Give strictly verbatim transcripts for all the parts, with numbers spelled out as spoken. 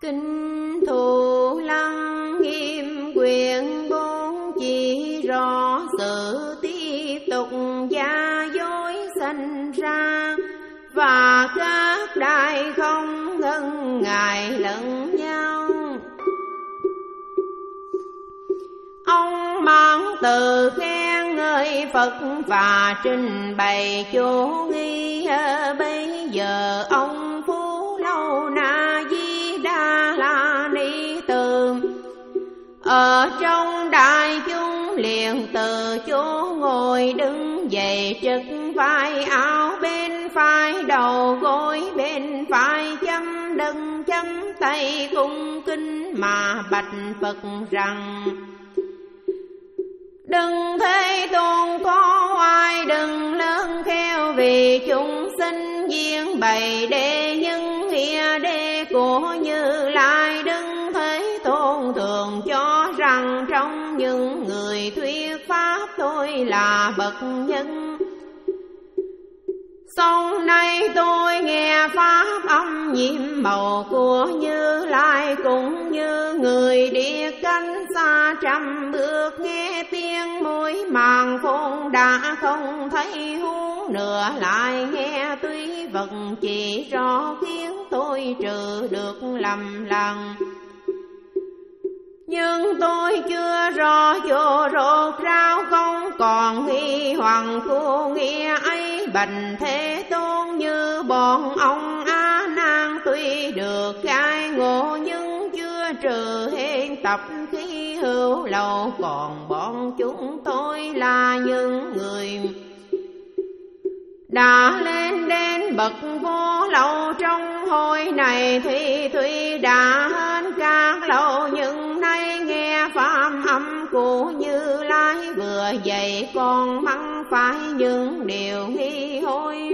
Kinh Thù Lăng Nghiêm quyền bốn chỉ rõ sự tiếp tục giả dối sanh ra, và các đại không ngân ngại lẫn nhau. Ông Mãn Từ khen ngợi Phật và trình bày chỗ nghi. Bây giờ ông Phú Lâu Na Di Đà La Ni Tường ở trong đại chúng liền từ chỗ ngồi đứng dậy, trực vai áo bên phải, đầu gối bên phải, chấm đừng chấm tay cung kính mà bạch Phật rằng: Đừng Thế Tôn có oai, đừng lớn khéo, vì chúng sinh duyên bày đệ nhân nghĩa đế của Như Lai. Đừng Thế Tôn thường cho rằng trong những người thuyết pháp tôi là bậc nhân. Sau này tôi nghe pháp âm nhiệm màu của Như Lai, cũng như người đi cánh xa trăm bước, nghe tiếng mũi màng phun đã không thấy huống nữa, lại nghe tuy vật chỉ rõ khiến tôi trừ được lầm lặng. Nhưng tôi chưa rõ chỗ rốt ráo, không còn nghi hoặc của nghĩa ấy. Bạch Thế Tôn như bọn ông A Nan tuy được khai ngộ, nhưng chưa trừ hên tập khí hữu lậu. Còn bọn chúng tôi là những người đã lên đến bậc vô lậu, trong hồi này thì tuy đã hơn các lậu, nhưng nay nghe pháp âm của Như Lai vừa dậy còn mắng phải những điều nghi hối.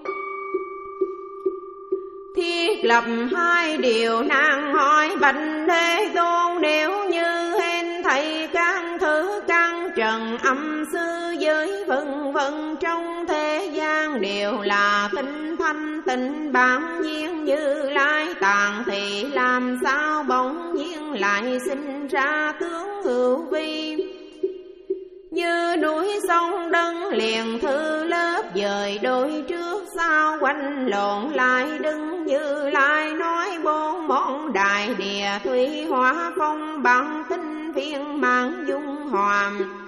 Thiết lập hai điều nan hỏi Bạch Thế Tôn, nếu như hên thầy các thứ căn trần âm sư giới vân vân trong thế gian đều là tinh thanh tịnh bản nhiên Như Lai tạng, thì làm sao bỗng nhiên lại sinh ra tướng hữu vi như núi sông đấng liền thư lớp dời đôi trước sau quanh lộn lại. Đứng Như Lai nói bốn món đại địa thủy hỏa phong bằng tinh viên mạng dung hòa,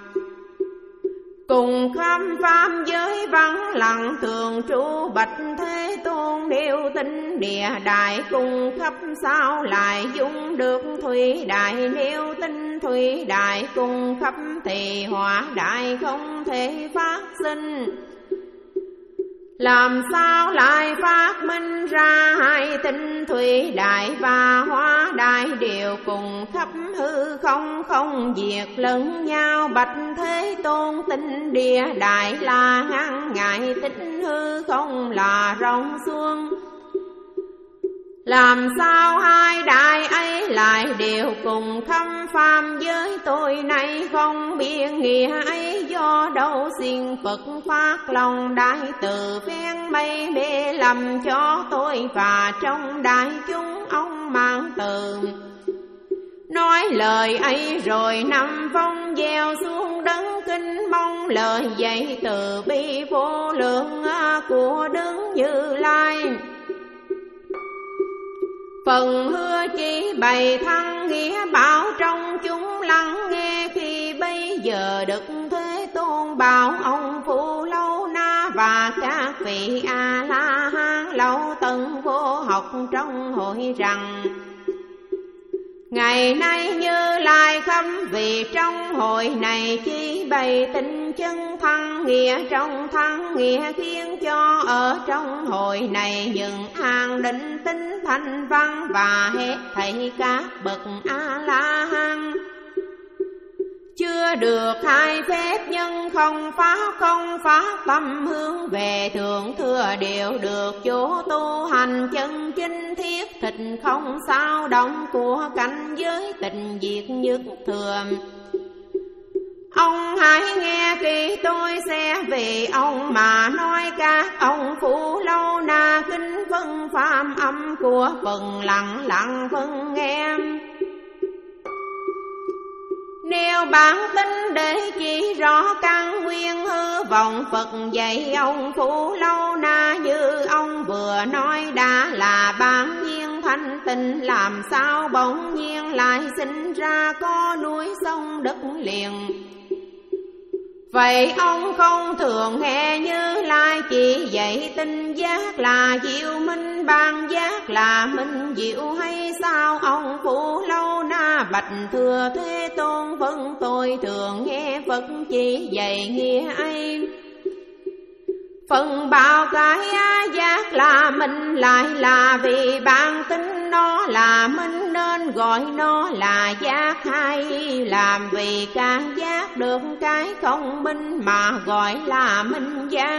cùng khám pháp giới vắng lặng thường trú. Bạch Thế Tôn đều tinh địa đại cùng khắp sao lại dung được thủy đại, nếu tinh thủy đại cùng khắp thì hỏa đại không thể phát sinh. Làm sao lại phát minh ra hai tinh thủy đại và hóa đại đều cùng khắp hư không, không diệt lẫn nhau. Bạch Thế Tôn tinh địa đại là ngăn ngại, tinh hư không là rộng xuông. Làm sao hai đại ấy lại đều cùng khâm phàm giới tôi nay không biết nghĩa ấy, do đâu xin Phật phát lòng đại từ phen mây mê lầm cho tôi và trong đại chúng ông Mãn Từ. Nói lời ấy rồi năm phong gieo xuống đấng kinh, mong lời dạy từ bi vô lượng của Đức Như Lai. Phần hứa chỉ bày thăng nghĩa bảo trong chúng lắng nghe, khi bây giờ Đức Thế Tôn bảo ông Phù Lâu Na và các vị A La Hán lâu tận vô học trong hội rằng: Ngày nay Như Lai khâm vì trong hội này chỉ bày tinh chân thăng nghĩa, trong thăng nghĩa khiến cho ở trong hội này những an định tinh thanh văn và hết thảy các bậc A La Hán. Chưa được hai phép nhân không phá không phá tâm hướng về thượng thừa, đều được chỗ tu hành chân chính thiết thịt không sao động của cảnh giới tình diệt nhất thừa. Ông hãy nghe kỹ tôi sẽ vì ông mà nói các ông Phù Lâu Na kinh phân phạm âm của phần lặng lặng phân nghe. Nếu bản tính để chỉ rõ căn nguyên hư vọng Phật dạy ông Phù Lâu Na như ông vừa nói đã là bản nhiên thanh tịnh, làm sao bỗng nhiên lại sinh ra có núi sông đất liền. Vậy ông không thường nghe Như Lai chỉ dạy tinh giác là diệu minh, ban giác là minh diệu hay sao? Ông Phù Lâu Na bạch thưa Thế Tôn, vâng tôi thường nghe Phật chỉ dạy nghĩa ấy. Phần bao cái giác là minh lại là vì bản tính nó là minh nên gọi nó là giác, hay làm vì các giác được cái không minh mà gọi là minh giác.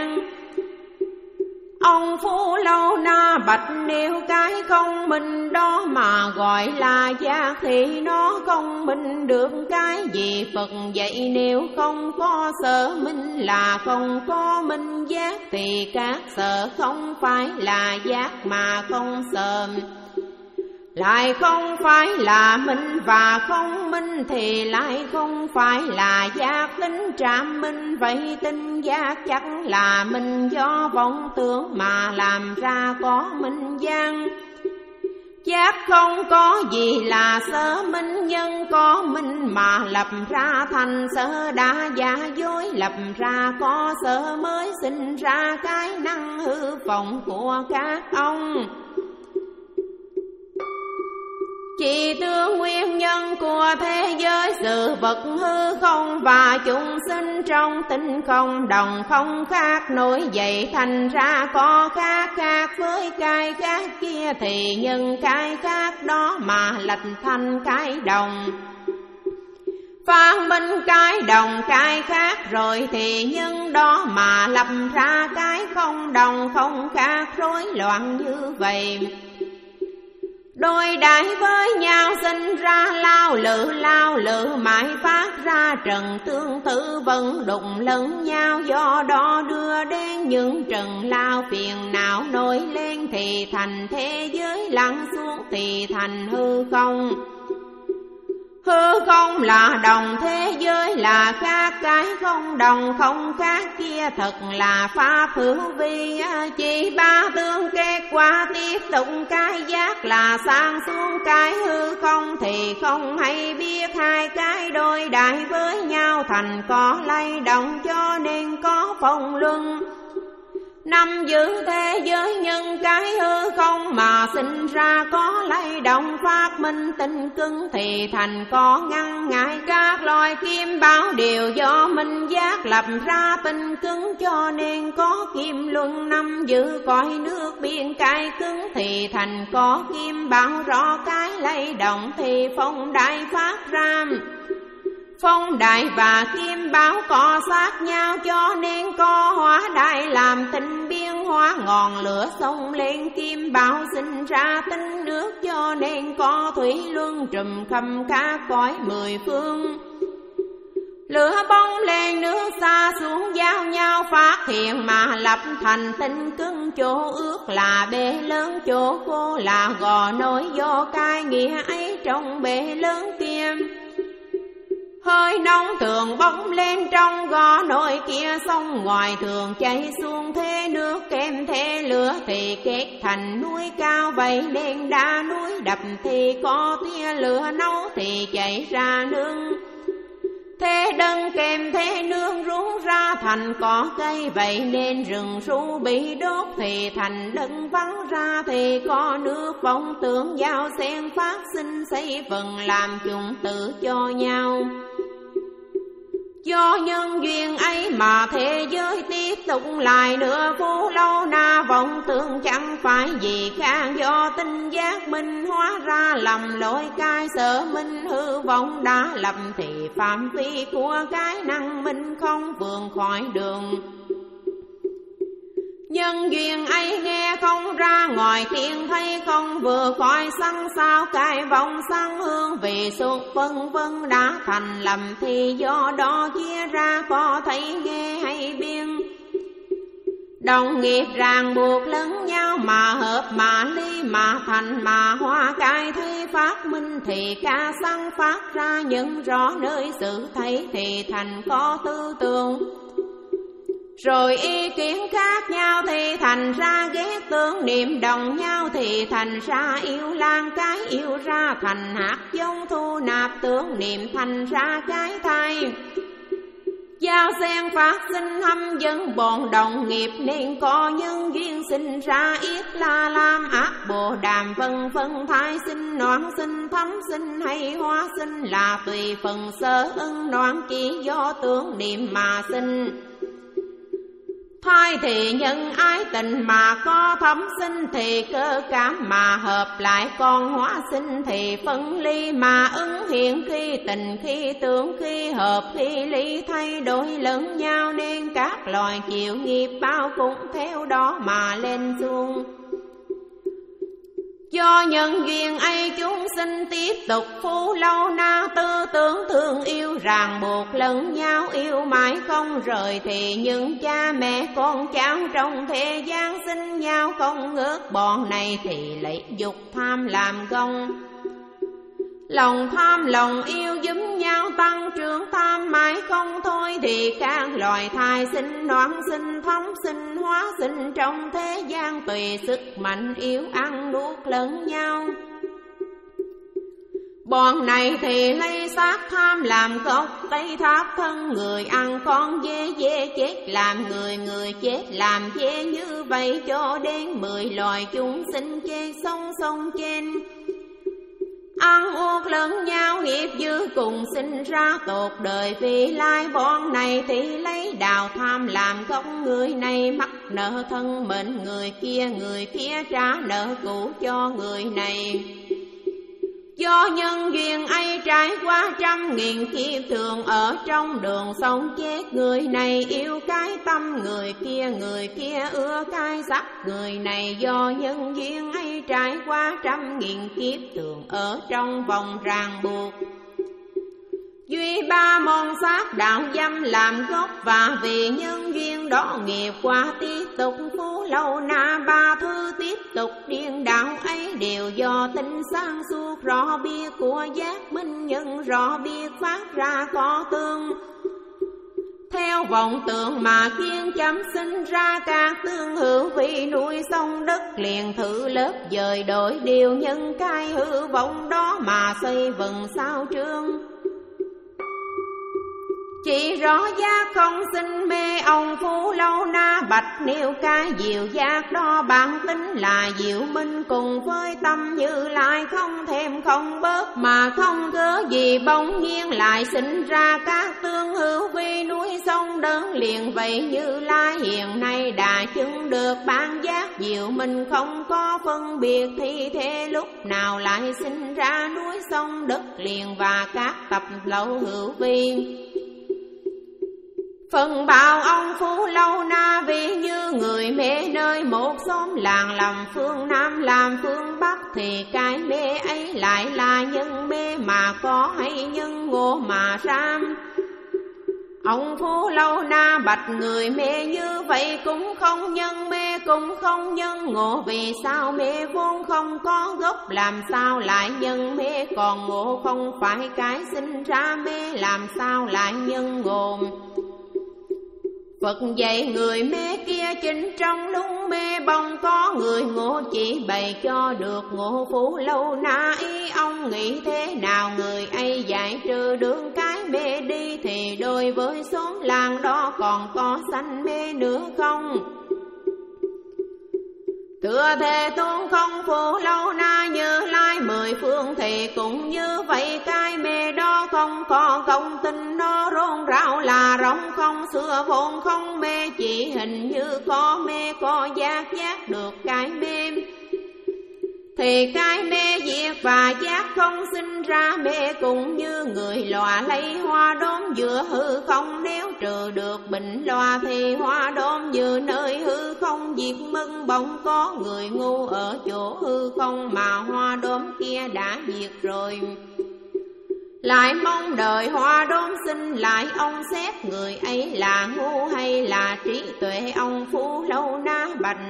Ông Phù Lâu Na bạch nếu cái không minh đó mà gọi là giác thì nó không minh được cái gì? Phật dạy nếu không có sở minh là không có minh giác, thì các sở không phải là giác mà không sở lại không phải là minh, và không minh thì lại không phải là giác. Tính trạm minh vậy tinh giác chắc là minh do vọng tưởng mà làm ra có minh giác. Giác không có gì là sở minh, nhân có minh mà lập ra thành sở, đã giả dối lập ra có sở mới sinh ra cái năng hư vọng của các ông. Chỉ tương nguyên nhân của thế giới sự vật hư không và chúng sinh trong tinh không đồng không khác, nổi dậy thành ra có khác. Khác với cái khác kia thì nhân cái khác đó mà lệch thành cái đồng. Phán minh cái đồng cái khác rồi thì nhân đó mà lập ra cái không đồng không khác, rối loạn như vậy. Đôi đại với nhau sinh ra lao lự lao lự mãi phát ra trần tương tự vẫn đụng lẫn nhau, do đó đưa đến những trần lao phiền não nổi lên thì thành thế giới, lắng xuống thì thành hư không. Hư không là đồng, thế giới là khác, cái không đồng không khác kia thật là pháp hữu vi. Chỉ ba tương kết quả tiếp tục cái giác là sang xuống cái hư không, thì không hay biết hai cái đôi đại với nhau thành có lay động, cho nên có phong luân. Năm giữ thế giới nhân cái hư không mà sinh ra có lay động, phát minh tinh cứng thì thành có ngăn ngại. Các loài kim bảo đều do minh giác lập ra tinh cứng, cho nên có kim luân. Năm giữ cõi nước biển cái cứng thì thành có kim bảo, rõ cái lay động thì phong đại phát ra. Phong đại và kim báo có sát nhau, cho nên có hóa đại làm tinh biến hóa. Ngọn lửa xông lên kim báo sinh ra tinh nước, cho nên có thủy luân trùm khắp các cõi mười phương. Lửa bóng lên nước xa xuống giao nhau phát hiện mà lập thành tinh cứng. Chỗ ước là bể lớn, chỗ khô là gò nổi, do cái nghĩa ấy trong bể lớn kia. Hơi nóng thường bốc lên trong gò nồi kia, sông ngoài thường chảy xuống thế nước. Kèm thế lửa thì kết thành núi cao, vậy nên đá núi đập thì có tia lửa nấu thì chảy ra nương. Thế đơn kèm thế nương rú ra thành cỏ cây, vậy nên rừng ru bị đốt thì thành đất vắng ra thì có nước. Vọng tưởng giao xen phát sinh xây phần làm chúng tự cho nhau. Do nhân duyên ấy mà thế giới tiếp tục lại nữa. Phù Lâu Na vọng tưởng chẳng phải gì khác, do tinh giác minh hóa ra lầm lỗi cái sở minh hư vọng đã lầm, thì phạm vi của cái năng minh không vượt khỏi đường. Nhân duyên ấy nghe không không ra ngoài thiên thấy không, vừa khỏi sân sao cài vòng sân hương vì suốt vân vân đã thành lầm, thì do đó chia ra có thấy nghe hay biên. Đồng nghiệp ràng buộc lẫn nhau mà hợp mà ly mà thành mà hoa cải thấy phát minh, thì ca sân phát ra nhận rõ nơi sự thấy thì thành có tư tưởng. Rồi ý kiến khác nhau thì thành ra ghét tương, niệm đồng nhau thì thành ra yêu lan cái yêu ra thành hạt giống thu nạp tưởng niệm thành ra cái thay. Giao xen phát sinh hâm dân bọn đồng nghiệp nên có nhân duyên sinh ra yết la lam ác bồ đàm vân phân thai sinh noãn sinh thấm sinh hay hóa sinh là tùy phần sơ ân noãn chỉ do tưởng niệm mà sinh. Thai thì nhân ái tình mà có thấm sinh thì cơ cảm mà hợp lại, còn hóa sinh thì phân ly mà ứng hiện khi tình khi tưởng khi hợp khi ly thay đổi lẫn nhau, nên các loài chịu nghiệp bao cũng theo đó mà lên xuống. Do nhân duyên ấy chúng sinh tiếp tục phú lâu na tư tưởng thương yêu ràng buộc lẫn nhau yêu mãi không rời, thì những cha mẹ con cháu trong thế gian sinh nhau không ngớt, bọn này thì lấy dục tham làm gông. Lòng tham lòng yêu giúp nhau tăng trưởng tham mãi không thôi, thì các loài thai sinh noãn sinh thấm sinh hóa sinh trong thế gian tùy sức mạnh yếu ăn nuốt lẫn nhau. Bọn này thì lấy xác tham làm gốc, cây tháp thân người ăn con dê, dê chết làm người, người chết làm dê, như vậy cho đến mười loài chúng sinh chết song song trên. Ăn uống lẫn nhau nghiệp dư cùng sinh ra tột đời vì lai, bọn này thì lấy đạo tham làm gốc, người này mắc nợ thân mệnh người kia, người kia trả nợ cũ cho người này. Do nhân duyên ấy trải qua trăm nghìn kiếp thường ở trong đường sống chết, người này yêu cái tâm người kia, người kia ưa cái sắc, người này do nhân duyên ấy trải qua trăm nghìn kiếp thường ở trong vòng ràng buộc. Duy ba môn sát đạo dâm làm gốc, và vì nhân duyên đó nghiệp qua tiếp tục phú lâu na ba thứ tiếp tục điên đạo ấy, đều do tính sáng suốt rõ biết của giác minh nhân rõ biết phát ra có tương. Theo vọng tưởng mà kiên chấm sinh ra các tương hữu vì núi sông đất liền thử lớp dời đổi điều nhân cái hư vọng đó mà xây vần sao trương. Chỉ rõ giác không sinh mê ông phú lâu na bạch nêu cái diệu giác đó, bản tính là diệu minh cùng với tâm Như Lai không thêm không bớt, mà không cớ gì bỗng nhiên lại sinh ra các tương hữu vi núi sông đơn liền. Vậy Như Lai hiện nay đã chứng được bản giác diệu minh không có phân biệt, thì thế lúc nào lại sinh ra núi sông đất liền và các tập lậu hữu vi. Phần bào ông phú lâu na vì như người mê nơi một xóm làng làm phương Nam làm phương Bắc, thì cái mê ấy lại là nhân mê mà có hay nhân ngộ mà ram. Ông phú lâu na bạch người mê như vậy cũng không nhân mê cũng không nhân ngộ, vì sao mê vốn không có gốc làm sao lại nhân mê, còn ngộ không phải cái sinh ra mê làm sao lại nhân ngộ. Phật dạy người mê kia chính trong lúc mê bông có người ngộ, chỉ bày cho được ngộ phú lâu na ý ông nghĩ thế nào người ấy giải trừ đường cái mê đi, thì đối với xóm làng đó còn có sanh mê nữa không? Tựa Thế Tôn không phù lâu na Như Lai mười phương, thì cũng như vậy cái mê đó không có công tinh, nó rôn rạo là rộng không xưa vốn không mê, chỉ hình như có mê có giác giác được cái mê. Thì cái mê diệt và giác không sinh ra mê, cũng như người lòa lấy hoa đốm giữa hư không, nếu trừ được bệnh loa thì hoa đốm như nơi hư không diệt mất, bỗng có người ngu ở chỗ hư không mà hoa đốm kia đã diệt rồi. Lại mong đời hoa đốm sinh lại, ông xét người ấy là ngu hay là trí tuệ? Ông Phú Lâu Na bạch: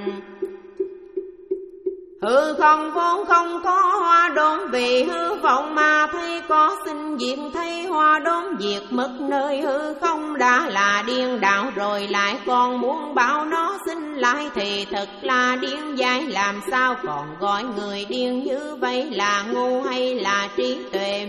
hư không vốn không có hoa đốm, vì hư vọng mà thấy có sinh diệt, thấy hoa đốm diệt mất nơi hư không đã là điên đạo rồi, lại còn muốn bảo nó sinh lại thì thật là điên dại. Làm sao còn gọi người điên như vậy là ngu hay là trí tuệ?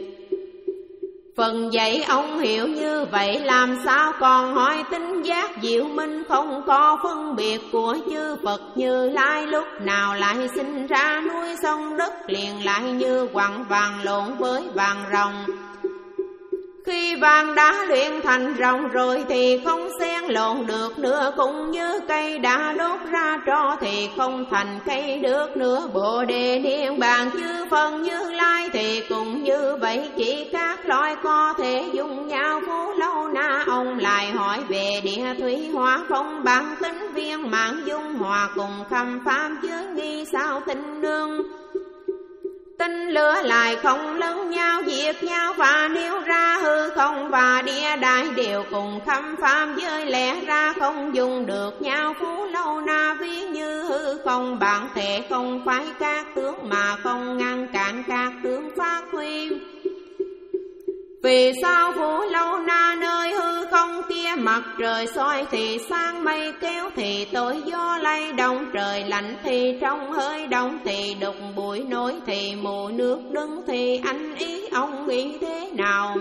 Phần dạy ông hiểu như vậy, làm sao còn hỏi tinh giác diệu minh không có phân biệt của chư Phật Như Lai? Lúc nào lại sinh ra núi sông đất liền lại như quặng vàng lộn với vàng rồng. Khi vàng đã luyện thành rồng rồi thì không xen lộn được nữa, cũng như cây đã đốt ra tro thì không thành cây được nữa. Bồ đề niết bàn chư Phật Như Lai thì cũng như vậy, chỉ các loài có thể dùng nhau. Phú Lâu Na ông lại hỏi về địa thủy hỏa phong, bản tính viên mãn dung hòa cùng khâm pháp chứa nghi sao tinh nương. Tinh lửa lại không lẫn nhau diệt nhau, và nêu ra hư không và địa đại đều cùng khâm phạm giới lẽ ra không dùng được nhau. Phú Lâu Na ví như hư không bản thể không phải các tướng, mà không ngăn cản các tướng phát huy. Vì sao Phú Lâu Na nơi hư không kia mặt trời soi thì sang mây kéo, thì tối gió lay động, trời lạnh thì trong hơi đông, thì đục bụi nổi thì mù nước đứng, thì anh ý ông nghĩ thế nào?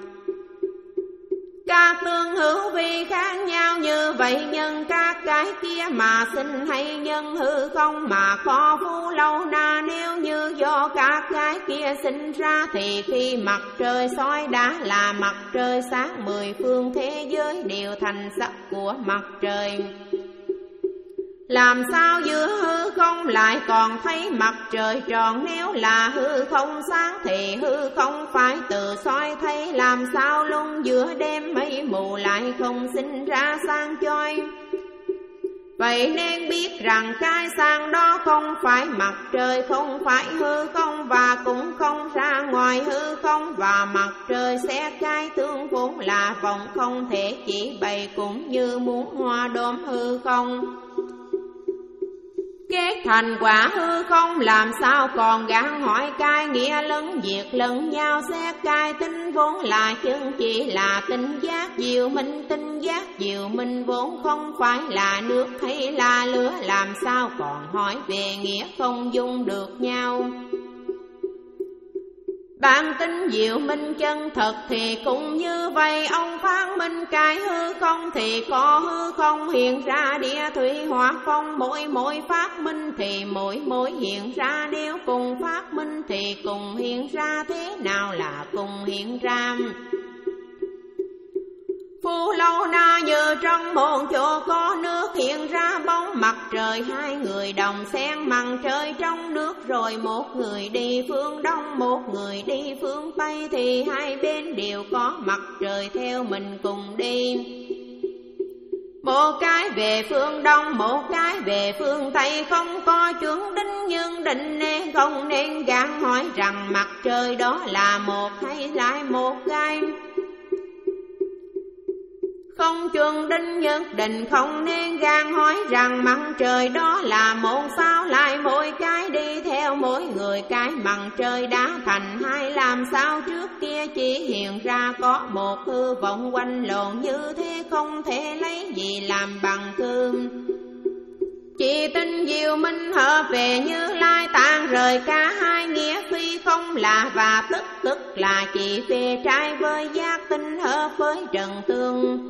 Các tương hữu vi khác nhau như vậy, nhân các cái kia mà sinh hay nhân hư không mà có? Phú Lâu Na nếu như do các cái kia sinh ra, thì khi mặt trời soi đã là mặt trời sáng, mười phương thế giới đều thành sắc của mặt trời. Làm sao giữa hư không lại còn thấy mặt trời tròn? Nếu là hư không sáng thì hư không phải tự soi thấy, làm sao luôn giữa đêm mây mù lại không sinh ra sáng chói? Vậy nên biết rằng cái sáng đó không phải mặt trời, không phải hư không, và cũng không ra ngoài hư không. Và mặt trời sẽ cái tương vốn là vòng không thể chỉ bày, cũng như muốn hoa đốm hư không kết thành quả hư không. Làm sao còn gán hỏi cái nghĩa lẫn diệt lẫn nhau? Xét cái tính vốn là chân chỉ là tinh giác diệu minh, tinh giác diệu minh vốn không phải là nước hay là lửa. Làm sao còn hỏi về nghĩa không dung được nhau? Bản tính diệu minh chân thật thì cũng như vậy. Ông phán minh cái hư không thì có hư không hiện ra địa thủy hỏa phong, mỗi mỗi phát minh thì mỗi mỗi hiện ra. Nếu cùng phát minh thì cùng hiện ra, thế nào là cùng hiện ra? Phú Lâu Na như trong một chỗ có nước hiện ra bóng mặt trời, hai người đồng xen mặt trời trong nước, rồi một người đi phương đông một người đi phương tây, thì hai bên đều có mặt trời theo mình cùng đi. Một cái về phương đông một cái về phương tây, không có chuẩn đính nhưng định nên không nên gán hỏi rằng mặt trời đó là một hay lại một cái. Không chuẩn đính nhất định không nên gan hỏi rằng mặt trời đó là một sao lại mỗi cái đi theo mỗi người cái. Mặt trời đã thành hai, làm sao trước kia chỉ hiện ra có một hư vọng quanh lộn như thế, không thể lấy gì làm bằng cương. Chỉ tin diệu minh hợp về Như Lai, tan rời cả hai nghĩa phi không là và tức tức là chỉ về trai với giác tinh hợp với trần tương.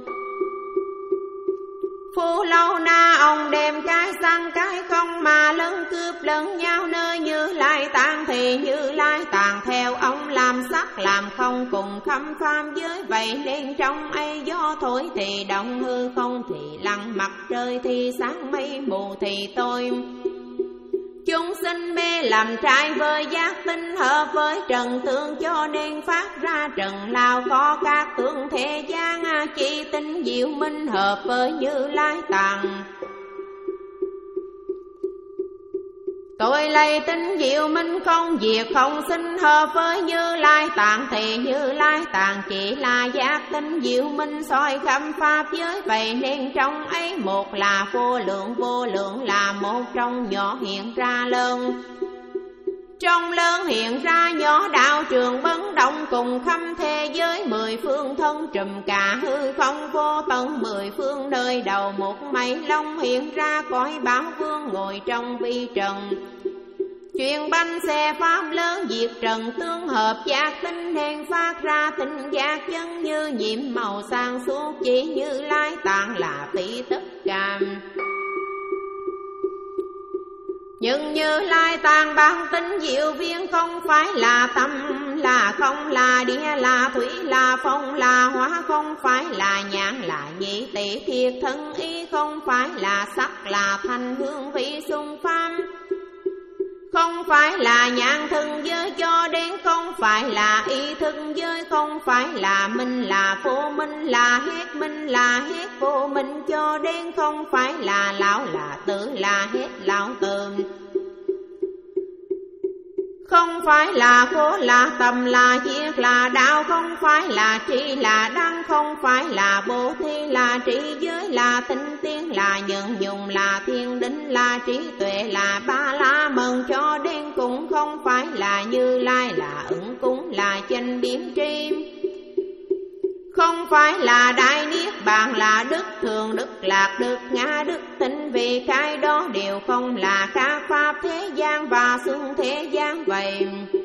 Phú Lâu Na ông đem cái sang cái không mà lấn cướp lẫn nhau, nơi Như Lai tàn thì Như Lai tàn theo ông, làm sắc làm không cùng khâm phàm giới. Vậy nên trong ấy gió thổi thì động, hư không thì lặng, mặt trời thì sáng, mây mù thì tôi. Chúng sinh mê làm trai với giác tinh hợp với trần tương, cho nên phát ra trần lao có các tướng thế gian. Chỉ tinh diệu minh hợp với Như Lai tàng, Tôi lấy tính diệu minh không diệt không sinh hợp với Như Lai Tạng, thì Như Lai Tạng chỉ là giác tính diệu minh soi khắp pháp giới. Vậy nên trong ấy một là vô lượng, vô lượng là một trong nhỏ hiện ra lớn. Trong lớn hiện ra nhỏ, đạo trường bấn động cùng khắp thế giới. Mười phương thân trùm cả hư không vô tận, mười phương nơi đầu một mây long hiện ra. Cõi Bảo Vương ngồi trong vi trần, chuyên bánh xe pháp lớn diệt trần tương hợp. Giác tinh đen phát ra tinh giác chân như nhiệm màu sang suốt. Chỉ Như Lai Tạng là tỷ tất cả. Nhưng Như Lai Tạng bản tính diệu viên không phải là tâm, là không, là địa, là thủy, là phong, là hóa, không phải là nhãn, là nhĩ tỷ thiệt thân ý, không phải là sắc, là thanh hương vị xung pháp, không phải là nhãn thân giới cho đến, không phải là ý thân giới, không phải là minh, là vô minh, là hết minh, là hết vô minh cho đến, không phải là lão, là tử, là hết lão tử, không phải là khổ, là tầm, là diệt, là đạo, không phải là tri, là đăng, không phải là bố thí, là trí giới, là tinh tiến, là nhận dùng, là thiên định, là trí tuệ, là ba la mật cho đến cũng không phải là Như Lai, là ứng cúng, là chánh biến tri, không phải là đại niết bàn, là đức thường, đức lạc, đức ngã, đức tinh. Vì cái đó đều không là các pháp thế gian và xưng thế gian vậy.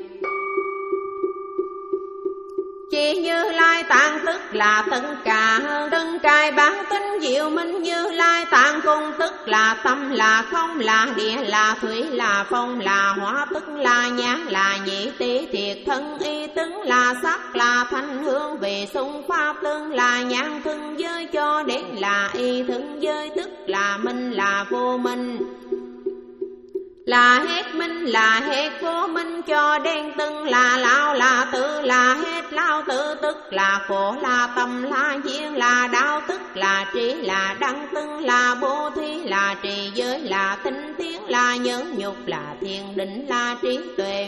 Chỉ Như Lai Tạng tức là tất cả, tất cai bản tính diệu minh. Như Lai Tạng cùng tức là tâm, là không, là địa, là thủy, là phong, là hóa, tức là nhãn, là nhĩ tỷ thiệt thân ý, tức là sắc, là thanh hương vị xung pháp, tức là nhãn thân giới cho đến là y thân giới, tức là minh, là vô minh, là hết minh, là hết vô minh cho đến từng là lão, là tử, là hết lão tử, tức là khổ, là tâm, là duyên, là đạo, tức là trí, là đăng, từng là bố thí, là trì giới, là tinh tiến, là nhẫn nhục, là thiền định, là trí tuệ,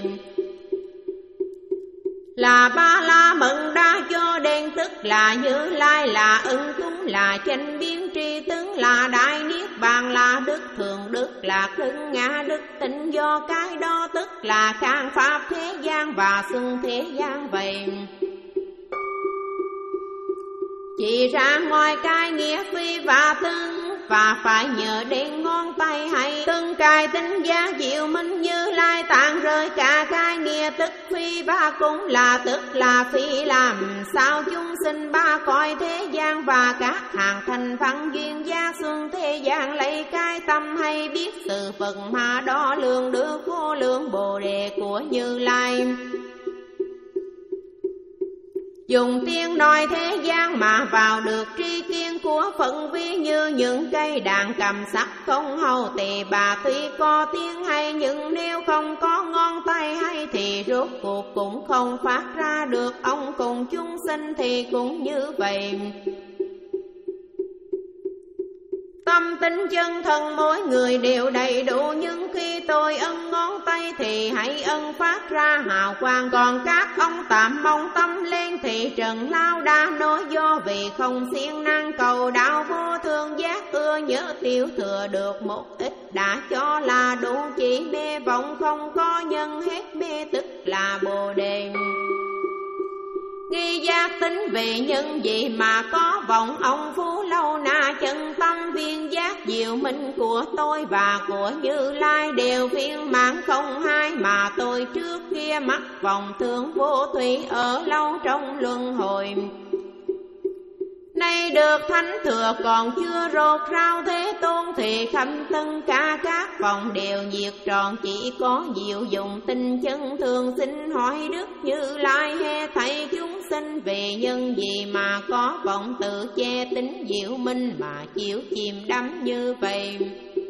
là ba la mật đa cho đến, tức là Như Lai, là ứng cúng, là chánh biến tri tướng, là đại niết bàn, là đức thường, đức lạc, đức ngã, đức tịnh. Do cái đó tức là khang pháp thế gian và xưng thế gian vậy. Chỉ ra ngoài cái nghĩa phi và tương, và phải nhờ đến ngón tay hay từng cài tính giá diệu minh. Như Lai Tạng rơi cả cái nghĩa tức phi ba cũng là tức là phi. Làm sao chúng sinh ba cõi thế gian và các hàng thành phận duyên gia xuân thế gian lấy cái tâm hay biết sự Phật mà đo lường được vô lượng bồ đề của Như Lai. Dùng tiếng nói thế gian mà vào được tri kiến của Phật, ví như những cây đàn cầm sắc không hầu tỳ bà tuy có tiếng hay, nhưng nếu không có ngón tay hay thì rốt cuộc cũng không phát ra được. Ông cùng chúng sinh thì cũng như vậy. Tâm tính chân thân mỗi người đều đầy đủ, nhưng khi tôi ân ngón tay thì hãy ân phát ra hào quang. Còn các ông tạm mong tâm lên thì trần lao đã nói, do vì không siêng năng cầu đạo vô thường giác, ưa nhớ tiêu thừa được một ít đã cho là đủ. Chỉ mê vọng không có nhân hết mê, tức là bồ đề. Nghi giác tính về nhân gì mà có vọng, ông phú lâu na chân tâm viên giác diệu minh của tôi và của Như Lai đều viên mãn không hai. Mà tôi trước kia mắc vọng thương vô thủy ở lâu trong luân hồi, nay được thánh thừa còn chưa rốt rao Thế Tôn thì khắp tất cả các vọng đều diệt tròn. Chỉ có diệu dụng tinh chân thường xin hỏi Đức Như Lai, he thầy chúng sinh về nhân gì mà có vọng tự che tính diệu minh mà chịu chìm đắm như vậy.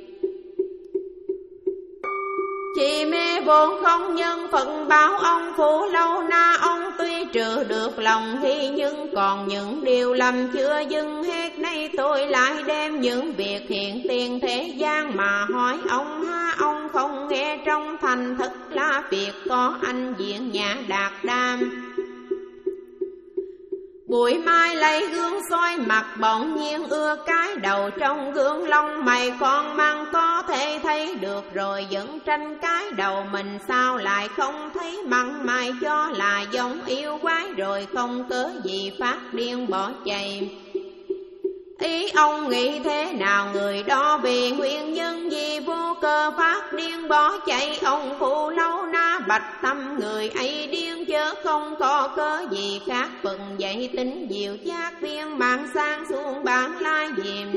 Chỉ mê vốn không nhân phận báo ông phú lâu na, ông tuy trừ được lòng hy nhưng còn những điều lầm chưa dừng hết. Nay tôi lại đem những việc hiện tiền thế gian mà hỏi ông, ha ông không nghe trong thành thức là việc có anh diện nhà Đạt Đam. Buổi mai lấy gương soi mặt bỗng nhiên ưa cái đầu, trong gương lông mày con mang có thể thấy được rồi, vẫn tranh cái đầu mình sao lại không thấy măng mày, cho là giống yêu quái rồi không cớ gì phát điên bỏ chạy. Ý ông nghĩ thế nào người đó, vì nguyên nhân gì vô cơ phát điên bỏ chạy? Ông phụ lâu na bạch tâm người ấy điên chớ không có cớ gì khác, phần dậy tính diệu chát viên mạng sang xuống bản la diệm.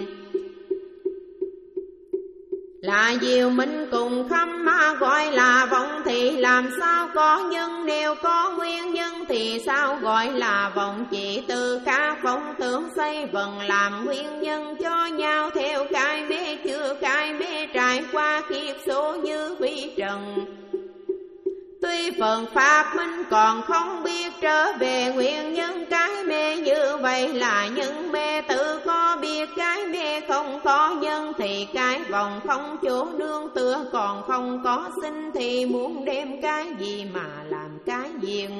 Là diệu minh cùng khâm ma gọi là vọng, thì làm sao có nhân, nếu có nguyên nhân thì sao gọi là vọng? Chỉ từ các vọng tưởng xây vần làm nguyên nhân cho nhau, theo cái mê chưa cái mê trải qua kiếp số như vi trần. Tuy phần pháp minh còn không biết trở về nguyên nhân cái mê, như vậy là nhân mê tự có biết cái mê không có nhân, thì cái vòng không chỗ nương tựa, còn không có sinh thì muốn đem cái gì mà làm cái diện.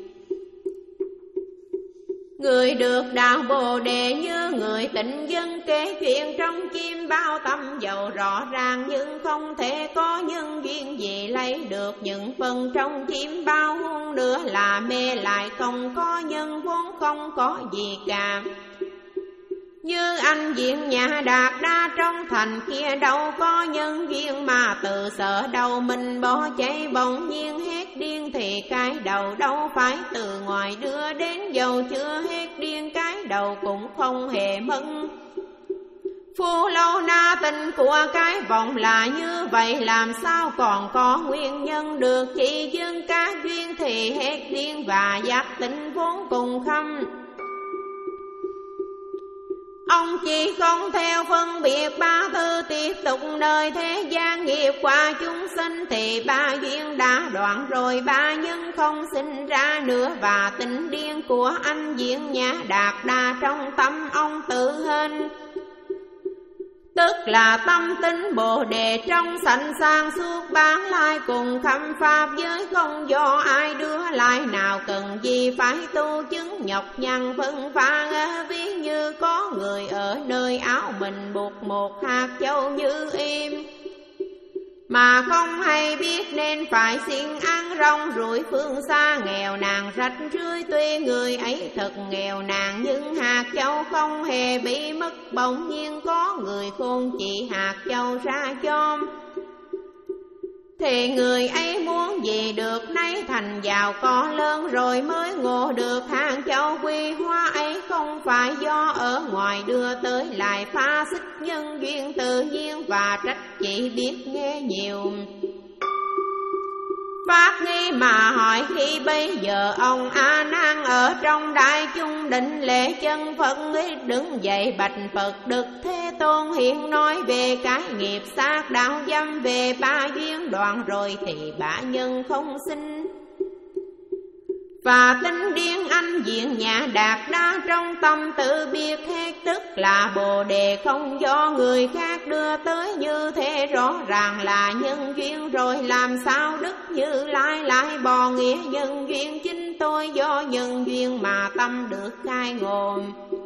Người được đạo Bồ Đề như người tịnh dân kể chuyện trong chim bao tâm dầu rõ ràng, nhưng không thể có nhân duyên gì lấy được những phần trong chim bao, huống nữa là mê lại không có nhân vốn không có gì cả. Như anh diện nhà Đạt Đa trong thành kia đâu có nhân duyên, mà tự sợ đầu mình bỏ chạy bỗng nhiên hết điên, thì cái đầu đâu phải từ ngoài đưa đến, dầu chưa hết điên cái đầu cũng không hề mất. Phu lâu na tình của cái vọng là như vậy, làm sao còn có nguyên nhân được? Chỉ dưng các duyên thì hết điên, và giác tình vốn cùng khâm. Ông chỉ không theo phân biệt ba thứ tiếp tục nơi thế gian, nghiệp qua chúng sinh thì ba duyên đã đoạn rồi, ba nhân không sinh ra nữa. Và tình điên của anh diện nhà Đạt Đa trong tâm ông tự hình, tức là tâm tính Bồ Đề trong sanh sang suốt bán lai, cùng khâm pháp giới không do ai đưa lại, nào cần gì phải tu chứng nhọc nhằn phân pha. Ví như có người ở nơi áo mình buộc một hạt châu như im, mà không hay biết nên phải xin ăn rong ruổi phương xa, nghèo nàn rách rưới. Tuy người ấy thật nghèo nàn nhưng hạt châu không hề bị mất, bỗng nhiên có người khôn chỉ hạt châu ra cho, thì người ấy muốn gì được nấy, thành giàu có lớn rồi mới ngộ được hạt châu quy hóa ấy không phải do ở ngoài đưa tới, lại pha xích nhân duyên tự nhiên và trách chỉ biết nghe nhiều. Phát nghi mà hỏi khi bây giờ ông A Nan ở trong đại chúng định lễ chân Phật, đứng dậy bạch Phật Đức Thế Tôn hiện nói về cái nghiệp sát đạo dâm, về ba duyên đoạn rồi thì ba nhân không sinh. Và tính điên anh diện nhà Đạt Đa trong tâm tự biết hết, tức là Bồ Đề không do người khác đưa tới, như thế rõ ràng là nhân duyên rồi. Làm sao Đức Như Lai lại bò nghĩa nhân duyên? Chính tôi do nhân duyên mà tâm được khai ngộ.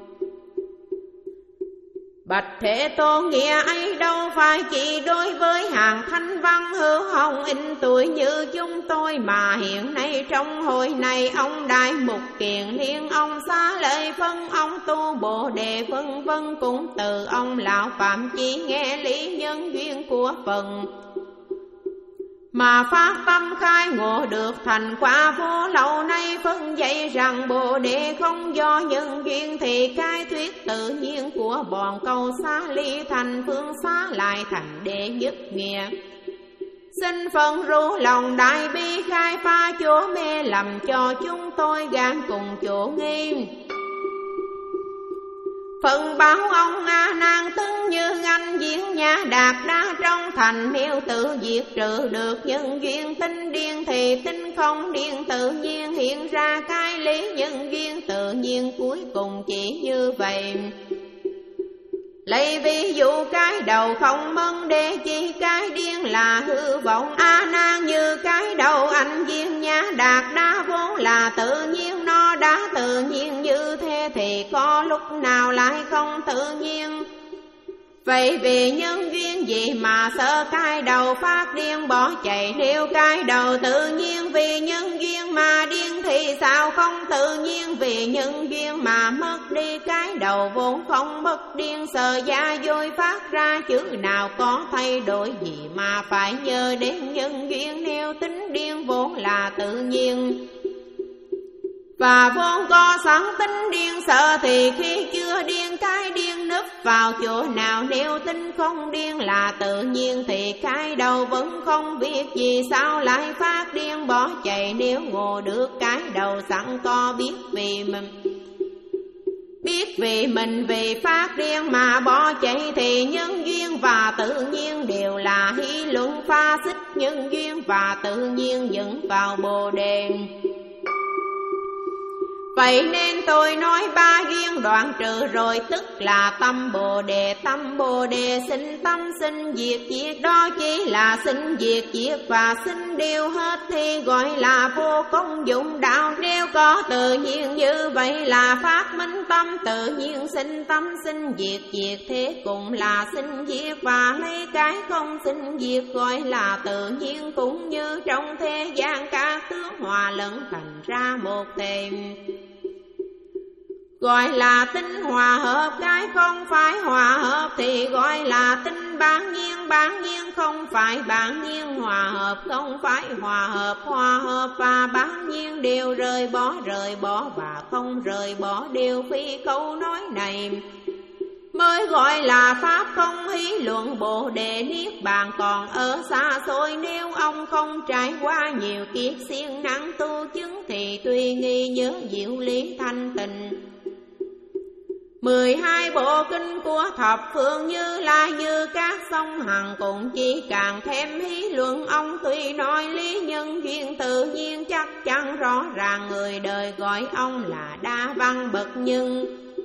Bạch Thế Tôn nghĩa ấy đâu phải chỉ đối với hàng thanh văn hữu hồng in tuổi như chúng tôi, mà hiện nay trong hội này ông Đại Mục Kiền Liên, ông Xá Lợi Phân, ông Tu Bồ Đề vân vân, cũng từ ông Lão Phạm chỉ nghe lý nhân duyên của phần, mà phát tâm khai ngộ được thành quả vô lâu nay. Phân dạy rằng Bồ Đề không do nhân duyên, thì cái thuyết tự nhiên của bọn câu xá ly thành phương xá lại thành đệ nhất nghĩa. Xin phân ru lòng đại bi khai phá chỗ mê lầm cho chúng tôi gan cùng chỗ nghi. Phần báo ông A Nan tưng như anh diễn nhà Đạt Đa trong thành, nếu tự diệt trừ được nhân duyên tinh điên, thì tinh không điên tự nhiên hiện ra cái lý nhân duyên tự nhiên cuối cùng chỉ như vậy. Lấy ví dụ cái đầu không mân để chi cái điên là hư vọng. A Nan như cái đầu anh viên nhã đạt đa vốn là tự nhiên, nó đã tự nhiên như thế thì có lúc nào lại không tự nhiên. Vậy vì nhân duyên gì mà sợ cái đầu phát điên bỏ chạy? Nếu cái đầu tự nhiên vì nhân duyên mà điên thì sao không tự nhiên vì nhân duyên mà mất đi? Cái đầu vốn không mất điên, sợ gia dối phát ra chữ nào có thay đổi gì mà phải nhờ đến nhân duyên? Nếu tính điên vốn là tự nhiên và vốn có sẵn tính điên, sợ thì khi chưa điên cái điên núp vào chỗ nào? Nếu tính không điên là tự nhiên thì cái đầu vẫn không biết gì sao lại phát điên bỏ chạy? Nếu ngộ được cái đầu sẵn có biết vì mình biết vì mình vì phát điên mà bỏ chạy thì nhân duyên và tự nhiên đều là hí luận pha xích. Nhân duyên và tự nhiên dẫn vào bồ đề. Vậy nên tôi nói ba duyên đoạn trừ rồi, tức là tâm bồ đề. Tâm bồ đề sinh tâm sinh diệt diệt, đó chỉ là sinh diệt diệt và sinh đều hết thì gọi là vô công dụng đạo. Nếu có tự nhiên như vậy là phát minh tâm, tự nhiên sinh tâm sinh diệt diệt thế cũng là sinh diệt, và lấy cái không sinh diệt gọi là tự nhiên. Cũng như trong thế gian các tướng hòa lẫn thành ra một thể gọi là tinh hòa hợp, cái không phải hòa hợp thì gọi là tinh bản nhiên. Bản nhiên không phải bản nhiên, hòa hợp không phải hòa hợp. Hòa hợp và bản nhiên đều rời bỏ, rời bỏ và không rời bỏ đều phi. Câu nói này mới gọi là pháp không hí luận bồ đề niết bàn còn ở xa xôi. Nếu ông không trải qua nhiều kiếp siêng năng tu chứng thì tuy nghi nhớ diệu lý thanh tịnh. Mười hai bộ kinh của thập phương Như Lai như các sông hằng cũng chỉ càng thêm hí luận. Ông tuy nói lý nhân duyên tự nhiên chắc chắn rõ ràng, người đời gọi ông là đa văn bậc nhân.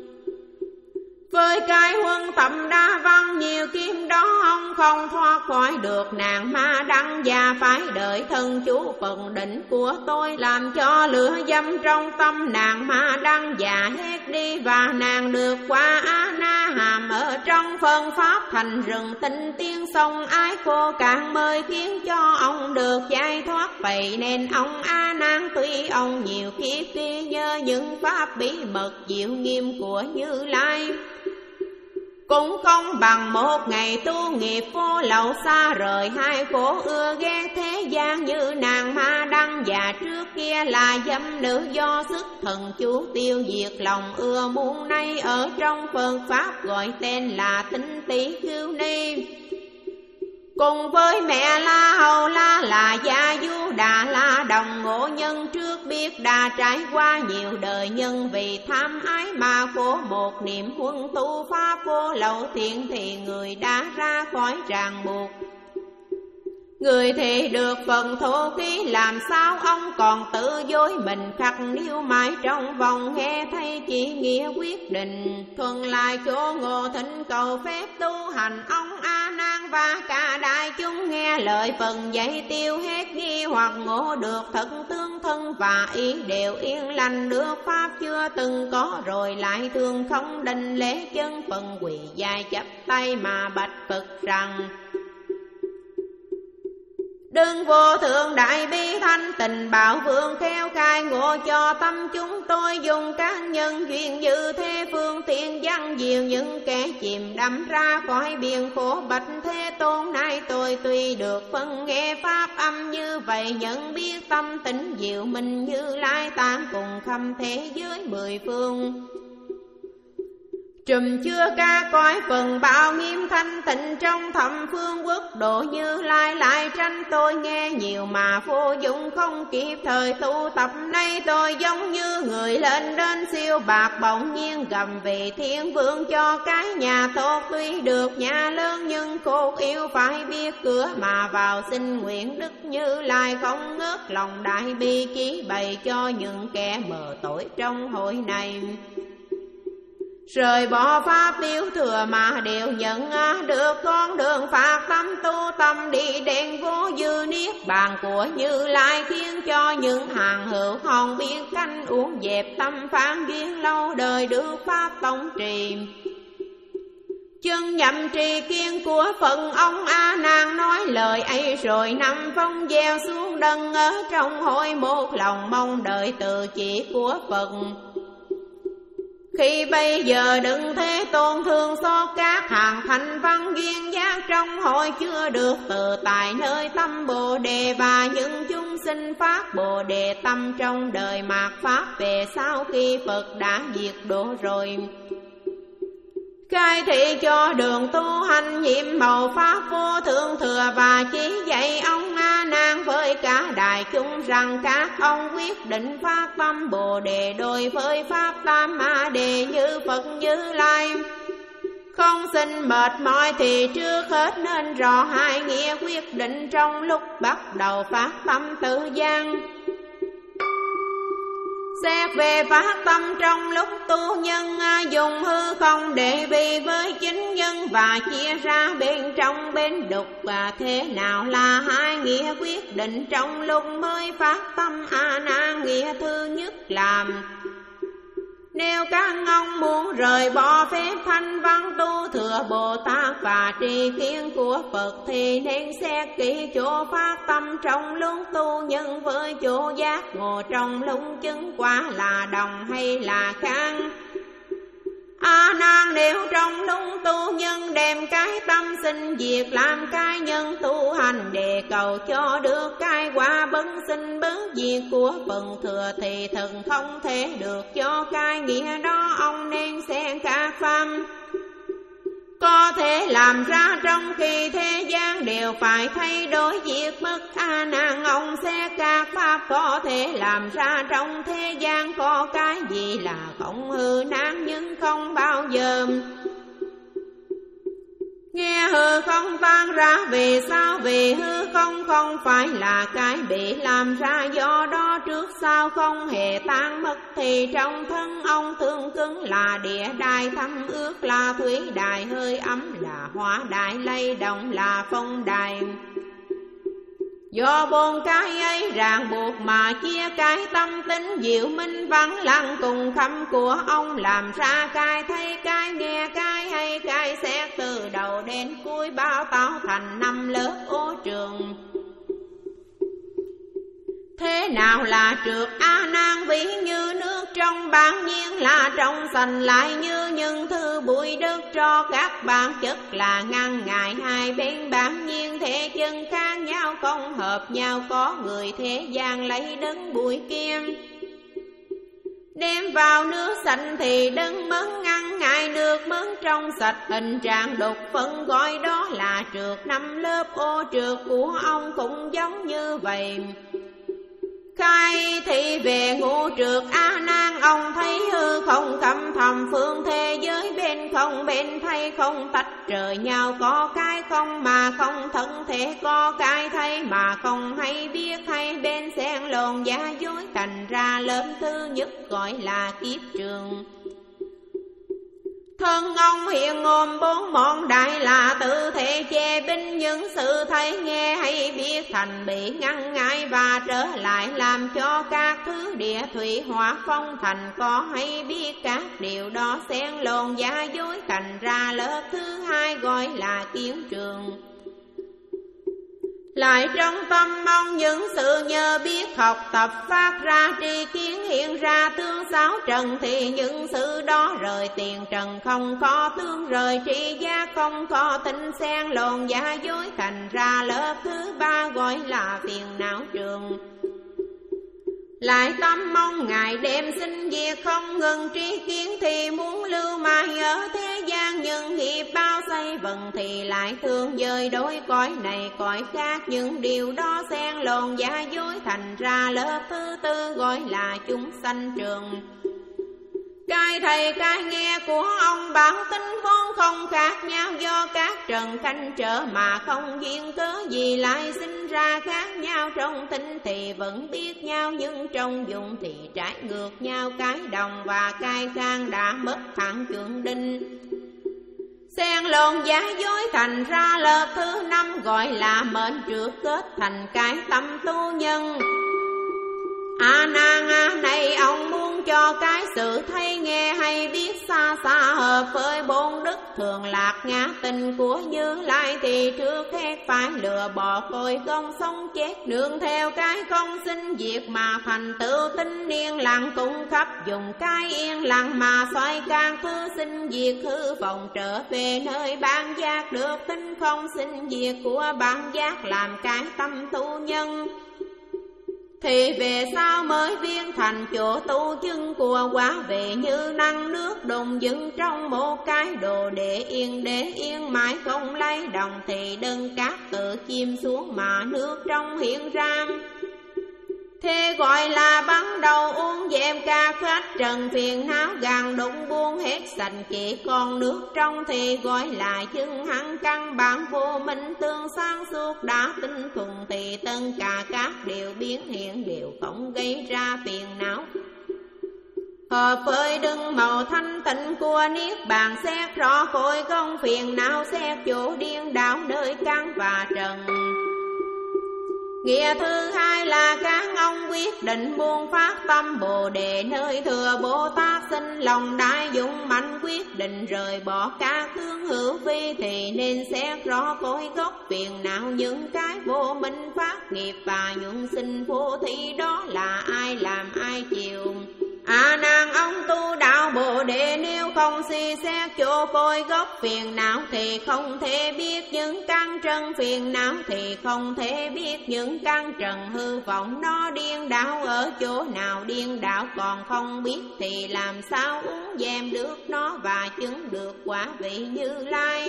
Với cái huân tầm đa văn nhiều kim đó, ông không thoát khỏi được nàng ma đăng, và phải đợi thân chú phần định của tôi làm cho lửa dâm trong tâm nàng ma đăng và hết đi, và nàng được qua A Na Hàm ở trong phân pháp thành rừng tinh tiên sông ái cô càng mời khiến cho ông được giải thoát. Vậy nên ông A Nan tuy ông nhiều kiếp kia nhớ những pháp bí mật diệu nghiêm của Như Lai, cũng không bằng một ngày tu nghiệp vô lậu xa rời hai khổ ưa ghét thế gian như nàng ma đăng. Và trước kia là dâm nữ do sức thần chú tiêu diệt lòng ưa muốn, nay ở trong Phật pháp gọi tên là Tinh Tỷ Khưu Ni. Cùng với mẹ La Hầu La là Gia Du Đà La đồng ngộ nhân, trước biết đã trải qua nhiều đời nhân vì tham ái mà khổ. Một niệm huân tu pháp vô lậu thiện thì người đã ra khỏi ràng buộc, người thì được phần thổ khí. Làm sao ông còn tự dối mình khắc níu mãi trong vòng, nghe thấy chỉ nghĩa quyết định thuần lại chỗ ngộ thỉnh cầu phép tu hành. Ông A Nan và cả đại chúng nghe lời phần dạy tiêu hết nghi hoặc ngộ được thật tương thân, và ý đều yên lành được pháp chưa từng có, rồi lại thương không đành lễ chân phần quỳ dài chắp tay mà bạch Phật rằng: Đừng vô thượng đại bi thanh tịnh bảo vương khéo khai ngộ cho tâm chúng tôi, dùng các nhân duyên như thế phương tiện văn diệu những kẻ chìm đắm ra khỏi biển khổ. Bạch Thế Tôn nay tôi tuy được phân nghe pháp âm như vậy, nhận biết tâm tịnh diệu mình Như Lai tán cùng khắp thế giới mười phương. Trùm chưa ca cõi phần bao nghiêm thanh tịnh trong thập phương quốc độ Như Lai, lại tranh tôi nghe nhiều mà vô dụng không kịp thời tu tập. Nay tôi giống như người lên đến siêu bạc, bỗng nhiên gầm vì thiên vương cho cái nhà tốt. Tuy được nhà lớn nhưng cốt yêu phải biết cửa mà vào, xin nguyện Đức Như Lai không ngớt lòng đại bi, chỉ bày cho những kẻ mờ tội trong hội này. Rời bỏ pháp tiêu thừa mà đều nhận được con đường phát tâm tu tâm đi đen vô dư niết bàn của Như Lai, khiến cho những hàng hữu hồng biết canh uống dẹp tâm phán duyên lâu đời được pháp tông trì. Chân nhậm trì kiên của Phật ông A Nan nói lời ấy rồi năm phong gieo xuống đất ở trong hội một lòng mong đợi từ chỉ của Phật. Khi bây giờ đừng thế tôn thương xót các hàng thành văn duyên giác trong hội chưa được tự tại nơi tâm Bồ Đề, và những chúng sinh phát Bồ Đề tâm trong đời mạt pháp về sau khi Phật đã diệt độ rồi. Khai thị cho đường tu hành nhiệm màu pháp vô thượng thừa, và chỉ dạy ông A Nan với cả đại chúng rằng các ông quyết định phát tâm Bồ Đề đối với pháp tam Ma Đề như Phật Như Lai. Không xin mệt mỏi thì trước hết nên rõ hai nghĩa quyết định trong lúc bắt đầu phát tâm tự gian. Xét về phát tâm trong lúc tu nhân dùng hư không để bi với chính nhân, và chia ra bên trong bên đục, và thế nào là hai nghĩa quyết định trong lúc mới phát tâm A Nan. Nghĩa thứ nhất làm nếu các ông muốn rời bỏ phép thanh văn tu thừa Bồ Tát và tri kiến của Phật, thì nên xét kỹ chỗ phát tâm trong lúc tu nhân với chỗ giác ngộ trong lúc chứng quả là đồng hay là khác. A Nan nếu trong lúc tu nhân đem cái tâm sinh diệt làm cái nhân tu hành để cầu cho được cái quả bất sinh bất diệt của phần thừa, thì thần không thể được cho cái nghĩa đó. Ông nên xem các pháp có thể làm ra trong khi thế gian đều phải thay đổi diệt mất. A Nan ông sẽ các pháp có thể làm ra trong thế gian có cái gì là không hư nan nhưng không bao giờ nghe hư không tan ra. Vì sao? Vì hư không không phải là cái bị làm ra, do đó trước sau không hề tan mất. Thì trong thân ông tương cứng là địa đài, thâm ướt là thủy đài, hơi ấm là hỏa đài, lay động là phong đài. Do bốn cái ấy ràng buộc mà chia cái tâm tính diệu minh vắng lặng cùng khâm của ông, làm ra cái thấy cái nghe cái hay cái xét từ đầu đến cuối, bao tạo thành năm lớp ô trường. Thế nào là trượt? A Nan ví như nước trong bản nhiên là trong sành, lại như những thứ bụi đất cho các bản chất là ngăn ngại hai bên bản nhiên thế chân khác nhau không hợp nhau. Có người thế gian lấy đất bụi kia đem vào nước sạch thì đấng mất ngăn ngại nước mất trong sạch, tình trạng đục phân gọi đó là trượt. Năm lớp ô trượt của ông cũng giống như vậy. Khai thị về ngũ trượt A Nan ông thấy hư không câm thầm phương thế giới bên không bên thay không tách rời nhau, có cái không mà không thân thể, có cái thấy mà không hay biết, hay bên xen lộn giả dối thành ra lớn thứ nhất gọi là kiếp trường. Thân ông hiện ngồm bốn món đại là tự thể che binh những sự thấy nghe hay biết thành bị ngăn ngại, và trở lại làm cho các thứ địa thủy hỏa phong thành có hay biết các điều đó xen lộn giả dối thành ra lớp thứ hai gọi là kiến trường. Lại trong tâm ông những sự nhờ biết học tập phát ra tri kiến hiện ra tương sáu trần, thì những sự đó rời tiền trần không có tương rời tri giác, không có tinh xen lộn giả dối thành ra lớp thứ ba gọi là phiền não trường. Lại tâm mong ngày đêm sinh diệt không ngừng tri kiến, thì muốn lưu mãi ở thế gian nhưng nghiệp bao xây vần, thì lại thương dời đôi cõi này cõi khác. Những điều đó xen lộn giả dối thành ra lớp thứ tư gọi là chúng sanh trường. Cái thầy cái nghe của ông bản tính vốn không khác nhau, do các trần canh trở mà không duyên cớ gì lại sinh ra khác nhau. Trong tính thì vẫn biết nhau, nhưng trong dụng thì trái ngược nhau. Cái đồng và cái khang đã mất hẳn chuẩn định, xen lộn giả dối thành ra lớp thứ năm, gọi là mệnh trước kết thành cái tâm tu nhân. A nan a này ông muốn cho cái sự thấy nghe hay biết xa xa hợp với bốn đức thường lạc ngã tình của Như Lai, thì trước hết phải lừa bỏ cội gông sống chết, đường theo cái không sinh diệt mà thành tựu tinh yên lặng, cũng khắp dùng cái yên lặng mà xoay can thứ sinh diệt hư vọng, trở về nơi bản giác được tinh không sinh diệt của bản giác làm cái tâm tu nhân. Thì về sau mới biến thành chỗ tu chứng của quả vị như năng nước đùng dưng trong một cái đồ để yên để yên mãi không lay động, thì đừng cát tự chìm xuống mà nước trong hiện ra. Thế gọi là bắt đầu uống dèm ca khách trần phiền não gàn đụng buông hết sạch, chỉ còn nước trong thì gọi là chứng hẳn căn bản vô minh tương sáng suốt đã tinh thuần, thì tất cả các điều biến hiện đều không gây ra phiền não. Hợp với đừng màu thanh tịnh của niết bàn, xét rõ khối công phiền não, xét chỗ điên đảo nơi căn và trần. Nghĩa thứ hai là các ông quyết định buông phát tâm Bồ Đề, nơi thừa Bồ Tát sinh lòng đại dũng mạnh quyết định rời bỏ các tướng hữu vi, thì nên xét rõ cội gốc phiền não, những cái vô minh phát nghiệp và nhuận sinh vô thị, đó là ai làm ai chịu. A nan ông tu đạo Bồ Đề, nếu không suy xét chỗ cội gốc phiền não thì không thể biết những căn trần phiền não, thì không thể biết những căn trần hư vọng nó điên đảo ở chỗ nào. Điên đảo còn không biết thì làm sao uống dèm được nó và chứng được quả vị Như Lai.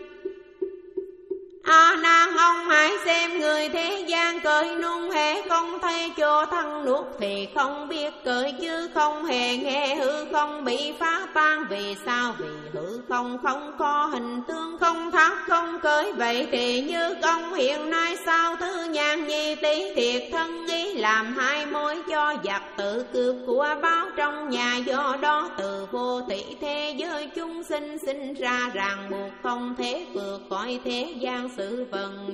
A nan ông hãy xem người thế gian cởi nung, hễ không thấy chỗ thân nuốt thì không biết cởi, chứ không hề nghe hư không bị phá tan. Vì sao? Vì hư không không có hình tướng, không thắt không cởi. Vậy thì như ông hiện nay sao thứ nhàn nhi tí thiệt thân ý, làm hai mối cho giặc tự cướp của báo trong nhà. Do đó từ vô thị thế giới chúng sinh sinh ra ràng buộc, không thể vượt khỏi thế gian sự vần.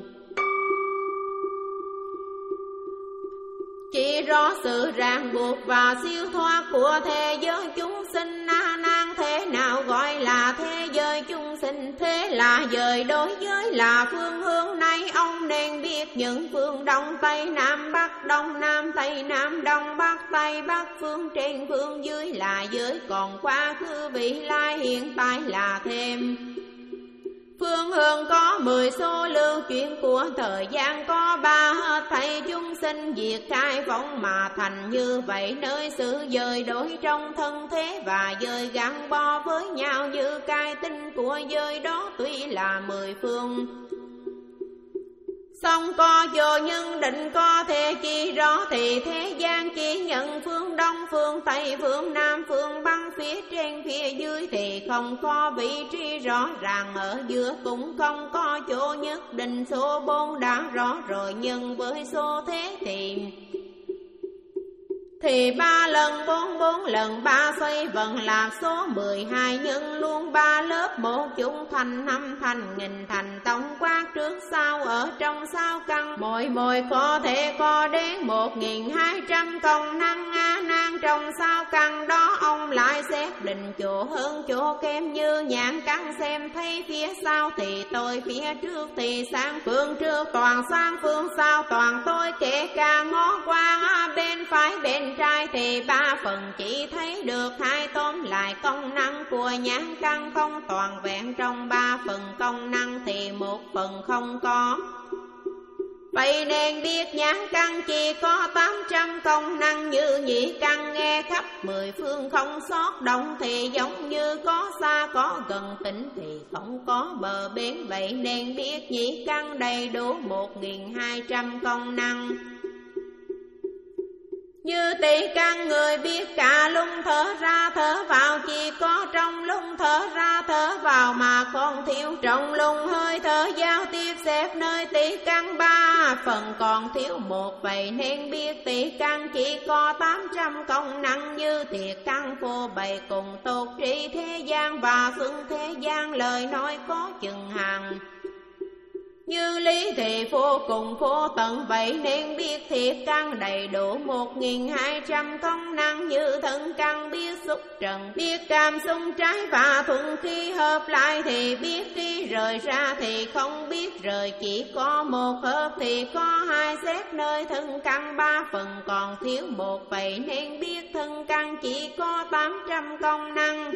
Chỉ rõ sự ràng buộc và siêu thoát của thế giới chúng sinh. A nan thế nào gọi là thế giới chúng sinh? Thế là dời đối giới là phương hướng. Nay ông nên biết những phương đông tây nam bắc, đông nam tây nam đông bắc tây bắc, phương trên phương dưới là giới, còn quá khứ vị lai hiện tại là thêm. Phương hướng có mười số, lưu chuyển của thời gian có ba, hết thảy chúng sinh diệt khai phóng mà thành như vậy. Nơi sự dời đổi trong thân thế và dời gắn bó với nhau như cái tinh của dời đó, tuy là mười phương song có vô nhân định có thể chi rõ, thì thế gian chỉ nhận phương đông phương tây phương nam phương bắc, phía trên phía dưới thì không có vị trí rõ ràng, ở giữa cũng không có chỗ nhất định. Số bốn đã rõ rồi, nhưng với số thế thì thì ba lần bốn bốn lần ba xoay vần là số mười hai, nhân luôn ba lớp một chúng thành năm thành nghìn thành tổng quát trước sau ở trong sao căn. Mỗi mỗi có thể có đến một nghìn hai trăm công năng. A nan trong sao căn đó ông lại xét định chỗ hơn chỗ kém, như nhãn căn xem thấy phía sau thì tôi, phía trước thì sang phương trước toàn sang phương sau toàn tôi, kể cả ngó qua bên phải bên trai thì ba phần chỉ thấy được hai. Tóm lại công năng của nhãn căn không toàn vẹn, trong ba phần công năng thì một phần không có. Vậy nên biết nhãn căn chỉ có tám trăm công năng, như nhị căn nghe khắp mười phương không sót động, thì giống như có xa có gần, tỉnh thì không có bờ bến. Vậy nên biết nhị căn đầy đủ một nghìn hai trăm công năng. Như tỷ căn người biết cả lung thở ra thở vào, chỉ có trong lung thở ra thở vào mà còn thiếu. Trong lung hơi thở giao tiếp xếp nơi tỷ căn ba phần còn thiếu một, vậy nên biết tỷ căn chỉ có tám trăm công năng. Như thiệt căn phô bày cùng tốt trị thế gian và xưng thế gian, lời nói có chừng hàng. Như lý thì vô cùng vô tận, vậy nên biết thiệt căn đầy đủ một nghìn hai trăm công năng. Như thân căn biết xúc trần, biết cảm xung trái và thuận, khi hợp lại thì biết, khi rời ra thì không biết rời. Chỉ có một hợp thì có hai, xét nơi thân căn ba phần còn thiếu một, vậy nên biết thân căn chỉ có tám trăm công năng.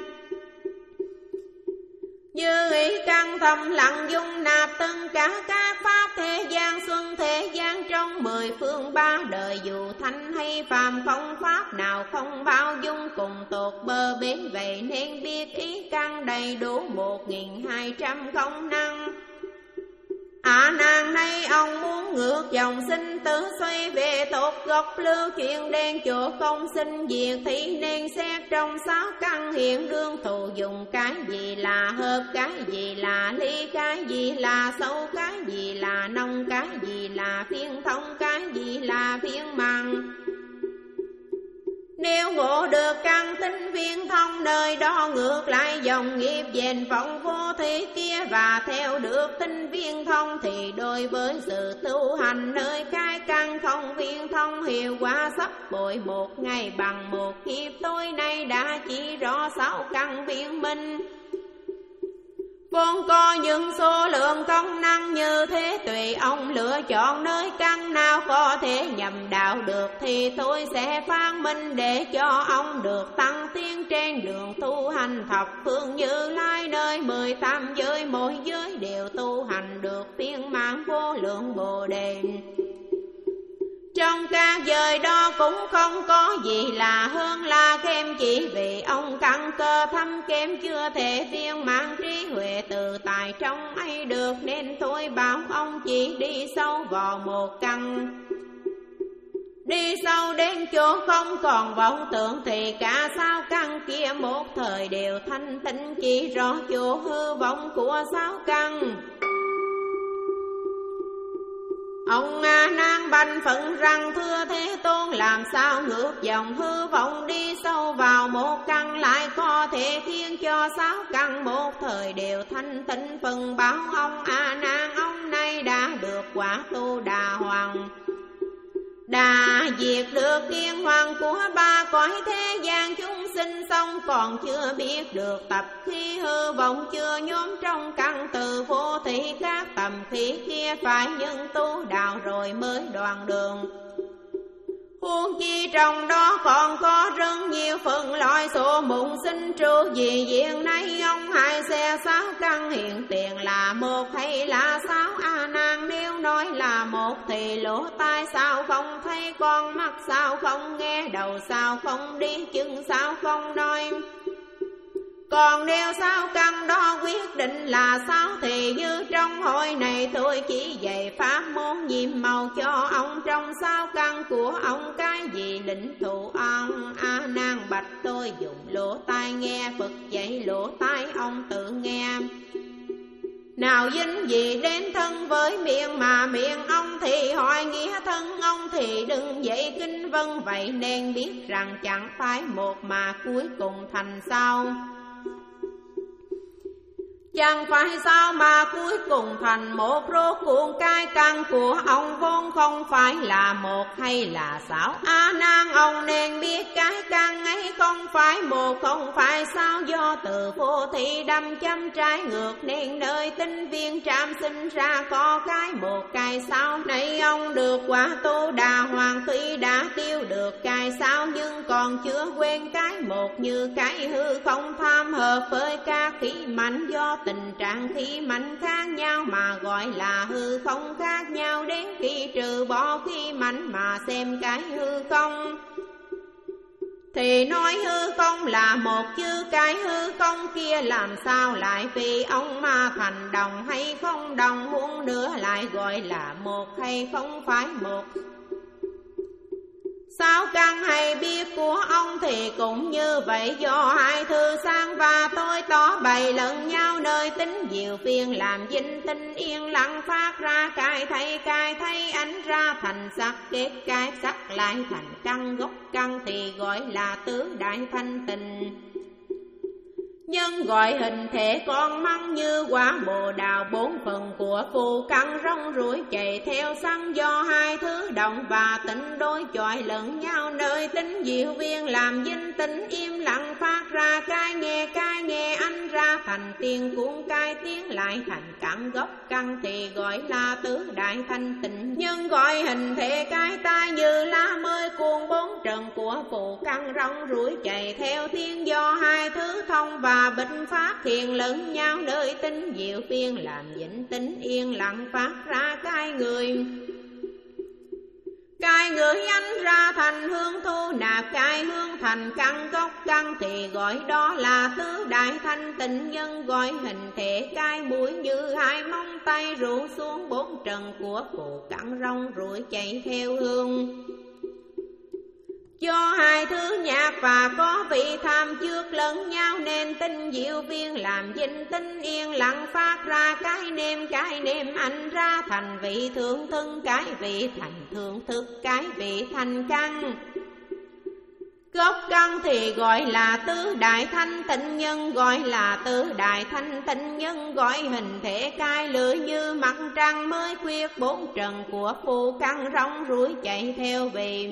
Như ý căn thầm lặng dung nạp tất cả các pháp thế gian, xuân thế gian trong mười phương ba đời, dù thanh hay phàm không pháp nào không bao dung cùng tột bờ bến, vậy nên biết ý căn đầy đủ một nghìn hai trăm công năng. À nàng nay ông muốn ngược dòng sinh tử, xoay về tột gốc lưu chuyện đen chỗ công sinh diệt, thì nên xét trong sáu căn hiện đương thù dùng. Cái gì là hợp, cái gì là ly, cái gì là sâu, cái gì là nông, cái gì là phiên thông, cái gì là phiên mặn. Nếu ngộ được căn tinh viên thông, nơi đó ngược lại dòng nghiệp dền vọng vô thế kia, và theo được tinh viên thông thì đối với sự tu hành nơi cái căn không viên thông, hiệu quả sắp bội một ngày bằng một kiếp. Tối nay đã chỉ rõ sáu căn viên minh, vốn có những số lượng công năng như thế, tùy ông lựa chọn nơi căn nào có thể nhầm đạo được thì tôi sẽ phán minh, để cho ông được tăng tiến trên đường tu hành thập phương Như Lai. Nơi mười tám giới mỗi giới đều tu hành được viên mãn vô lượng Bồ Đề. Trong các giới đó cũng không có gì là hơn là kém, chỉ vì ông căn cơ thâm kém chưa thể viên mãn trí huệ tự tại trong ấy được, nên tôi bảo ông chỉ đi sâu vào một căn. Đi sâu đến chỗ không còn vọng tưởng thì cả sáu căn kia một thời đều thanh tịnh, chỉ rõ chỗ hư vọng của sáu căn. Ông A Nan bành phận rằng thưa Thế Tôn, làm sao ngược dòng hư vọng đi sâu vào một căn, lại có thể khiến cho sáu căn một thời đều thanh tịnh. Phần báo ông A Nan, ông nay đã được quả tu đà hoàng, đã diệt được kiên hoàng của ba cõi thế gian chúng sinh, xong còn chưa biết được tập khí hư vọng chưa nhóm trong căn từ vô thị. Các tầm khí kia phải nhân tu đạo rồi mới đoạn đường, huống chi trong đó còn có rất nhiều phần loại số mụn sinh trụ. Vì diện nay ông hai xe sáu căn hiện tiền là một hay là sáu? A Nan nếu nói là một thì lỗ tai sao không thấy, con mắt sao không nghe, đầu sao không đi, chân sao không nói. Còn nếu sáu căn đó quyết định là sáu thì như trong hội này tôi chỉ dạy pháp môn nhiệm màu cho ông. Trong sáu căn của ông cái gì định thụ ông? A Nan bạch tôi dùng lỗ tai nghe, Phật dạy lỗ tai ông tự nghe. Nào dính gì đến thân với miệng, mà miệng ông thì hỏi nghĩa thân ông thì đừng dạy kinh vân. Vậy nên biết rằng chẳng phải một mà cuối cùng thành sao? Chẳng phải sao mà cuối cùng thành một, rốt cuộc cái căn của ông vốn không phải là một hay là sáu? A Nan ông nên biết cái căn ấy không phải một không phải sao, do từ vô thị đâm châm trái ngược nên nơi tinh viên trạm sinh ra có cái một cái sao. Này ông được quả tu đà hoàng, tuy đã tiêu được cái sao nhưng còn chưa quên cái một, như cái hư không tham hợp với các khí mạnh, do tình trạng khí mạnh khác nhau mà gọi là hư không khác nhau. Đến khi trừ bỏ khí mạnh mà xem cái hư không thì nói hư không là một, chứ cái hư không kia làm sao lại vì ông mà thành đồng hay không đồng, huống nữa lại gọi là một hay không phải một. Sao căn hay biết của ông thì cũng như vậy, do hai thư sang và tôi tỏ bày lẫn nhau, nơi tính diệu phiền làm dinh tinh yên lặng phát ra cai thay cai thay ánh ra thành sắc, kết cái sắc lại thành căn, gốc căn thì gọi là tứ đại thanh tịnh. Nhân gọi hình thể con măng như quả bồ đào, bốn phần của phù căn rong ruổi chạy theo săn, do hai thứ động và tịnh đối chọi lẫn nhau, nơi tính diệu viên làm dinh tĩnh im lặng phát ra cai nghe cai nghe anh ra thành tiên, cuốn cai tiếng lại thành căn, gốc căn thì gọi là tứ đại thanh tịnh. Nhân gọi hình thể cái tai như lá mới cuồng, bốn trần của phù căn rong ruổi chạy theo thiên, do hai thứ thông và bình phát hiện lẫn nhau, nơi tính diệu phiên làm dĩnh tính yên lặng phát ra cai người. Cai người anh ra thành hương thu nạp, cai hương thành căn, gốc căn thì gọi đó là tứ đại thanh tịnh. Nhân gọi hình thể cai mũi như hai móng tay rủ xuống, bốn trần của phù căn rong ruổi chạy theo hương, do hai thứ nhạc và có vị tham trước lẫn nhau, nên tinh diệu viên làm dinh tinh yên lặng phát ra cái nêm cái nêm anh ra thành vị thượng thân, cái vị thành thượng thức, cái vị thành căn. Gốc căn thì gọi là tứ đại thanh tịnh, nhân gọi là tứ đại thanh tịnh. Nhân gọi hình thể cai lưỡi như mặt trăng mới khuyết, bốn trần của phù căn rong ruổi chạy theo vì,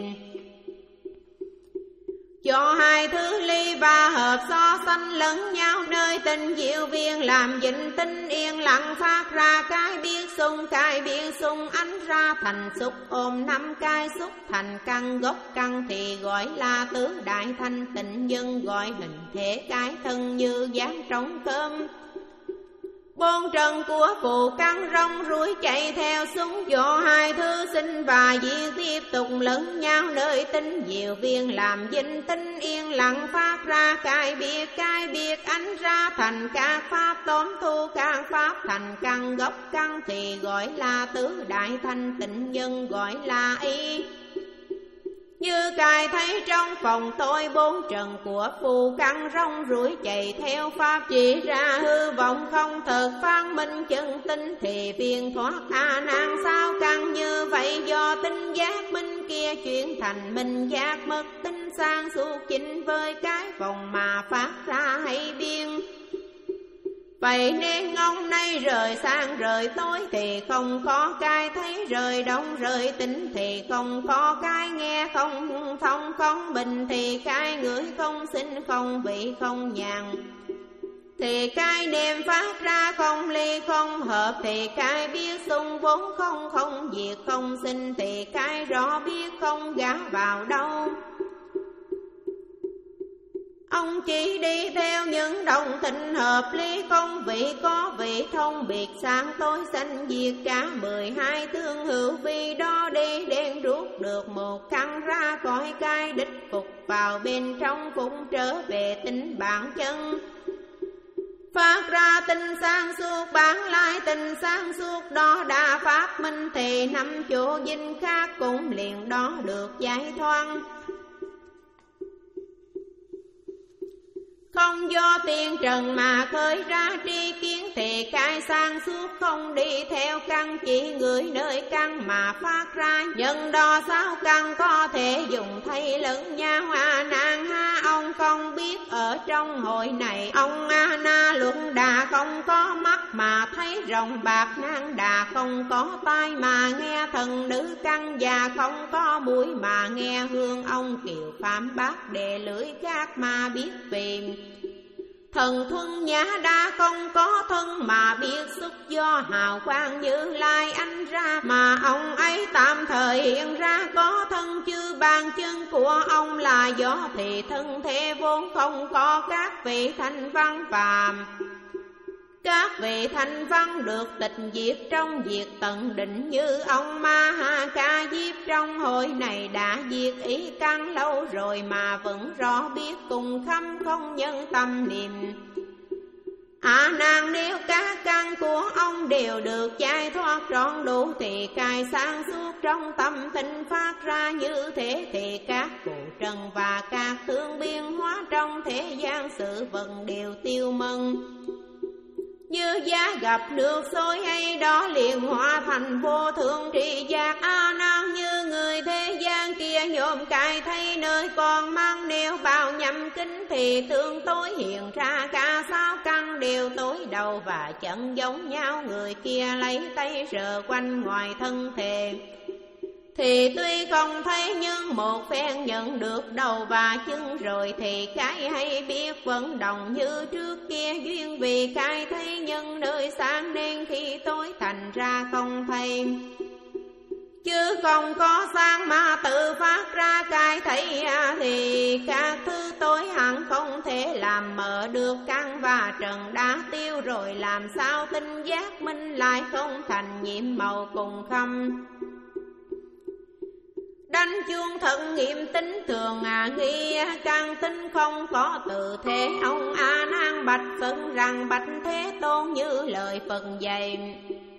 cho hai thứ ly và hợp so sánh lẫn nhau, nơi tình diệu viên làm dĩnh tinh yên lặng phát ra cái biết sung, cái biết sung ánh ra thành xúc, ôm năm cái xúc thành căn, gốc căn thì gọi là tứ đại thanh tịnh. Nhân gọi hình thể cái thân như dáng trống cơm, bốn trần của phù căn rong ruổi chạy theo súng, do hai thứ sinh và diệt tiếp tục lẫn nhau, nơi tính diệu viên làm dinh tinh yên lặng phát ra cái biệt cái biệt ánh ra thành các pháp, tóm thu các pháp thành căn, gốc căn thì gọi là tứ đại thanh tịnh. Nhân gọi là y như cài thấy trong phòng tôi, bốn trần của phù căn rong ruổi chạy theo pháp, chỉ ra hư vọng không thực phán minh chân tinh thì viên thoát a nan. Sao căn như vậy, do tinh giác minh kia chuyển thành minh giác mất tinh sang suốt chính với cái phòng mà phát ra hay biên. Vậy nên ông nay rời sang rời tối thì không có cái thấy, rời đông rời tỉnh thì không có cái nghe, không thông không bình thì cái ngửi, không sinh không vị không nhàn thì cái đêm phát ra, không ly không hợp thì cái biết sung, vốn không không diệt không sinh thì cái rõ biết không gã vào đâu. Ông chỉ đi theo những đồng thịnh hợp lý, không vị có vị thông biệt sáng tối sanh diệt cả mười hai tương hữu, vì đó đi đen rút được một căn ra cõi cái đích phục vào bên trong, cũng trở về tính bản chân. Phát ra tinh sang suốt bản lai tinh sang suốt, đó đã pháp minh thì năm chỗ dinh khác cũng liền đó được giải thoát. Không do tiền trần mà khơi ra tri kiến thì cái sang suốt, không đi theo căn chỉ người nơi căn mà phát ra. Nhân đo sáu căn có thể dùng thay lẫn nhau. A nan ha, ông không biết ở trong hội này, ông A Na luận đà không có mắt mà thấy rồng bạc, nan đà không có tai mà nghe thần nữ căn, và không có mũi mà nghe hương. Ông kiều phạm bát đề lưỡi khác mà biết vì thần thuần nhã đa không có thân mà biết xuất, do hào quang Như Lai ánh ra mà ông ấy tạm thời hiện ra. Có thân chư bàn chân của ông là gió thì thân thể vốn không có các vị thanh văn phàm. Các vị thanh văn được tịch diệt trong diệt tận định, như ông Ma Ha Ca Diếp trong hội này đã diệt ý căn lâu rồi mà vẫn rõ biết cùng khâm không nhân tâm niệm. A Nan, nếu các căn của ông đều được giải thoát trọn đủ, thì cai sáng suốt trong tâm tinh phát ra như thế, thì các cụ trần và các thương biến hóa trong thế gian sự vận đều tiêu mừng. Như giá gặp nước sôi hay đó liền hóa thành vô thượng tri giác. A Nan, như người thế gian kia nhôm cài thấy nơi còn mang, nếu bao nhậm kính thì tương tối hiện ra cả sáu căn đều tối đầu và chân giống nhau. Người kia lấy tay sờ quanh ngoài thân thể thì tuy không thấy nhưng một phen nhận được đầu và chân rồi, thì cái hay biết vận động như trước kia. Duyên vì cái thấy nhân nơi sáng nên khi tối thành ra không thấy, chứ không có sáng mà tự phát ra cái thấy, thì các thứ tối hẳn không thể làm mở được. Căn và trần đã tiêu rồi, làm sao tinh giác minh lại không thành nhiệm màu cùng khâm. Đánh chuông thận nghiệm tính thường à nghi, căn tính không có từ thế. Ông A Nan bạch Phật rằng bạch Thế Tôn như lời Phật dạy,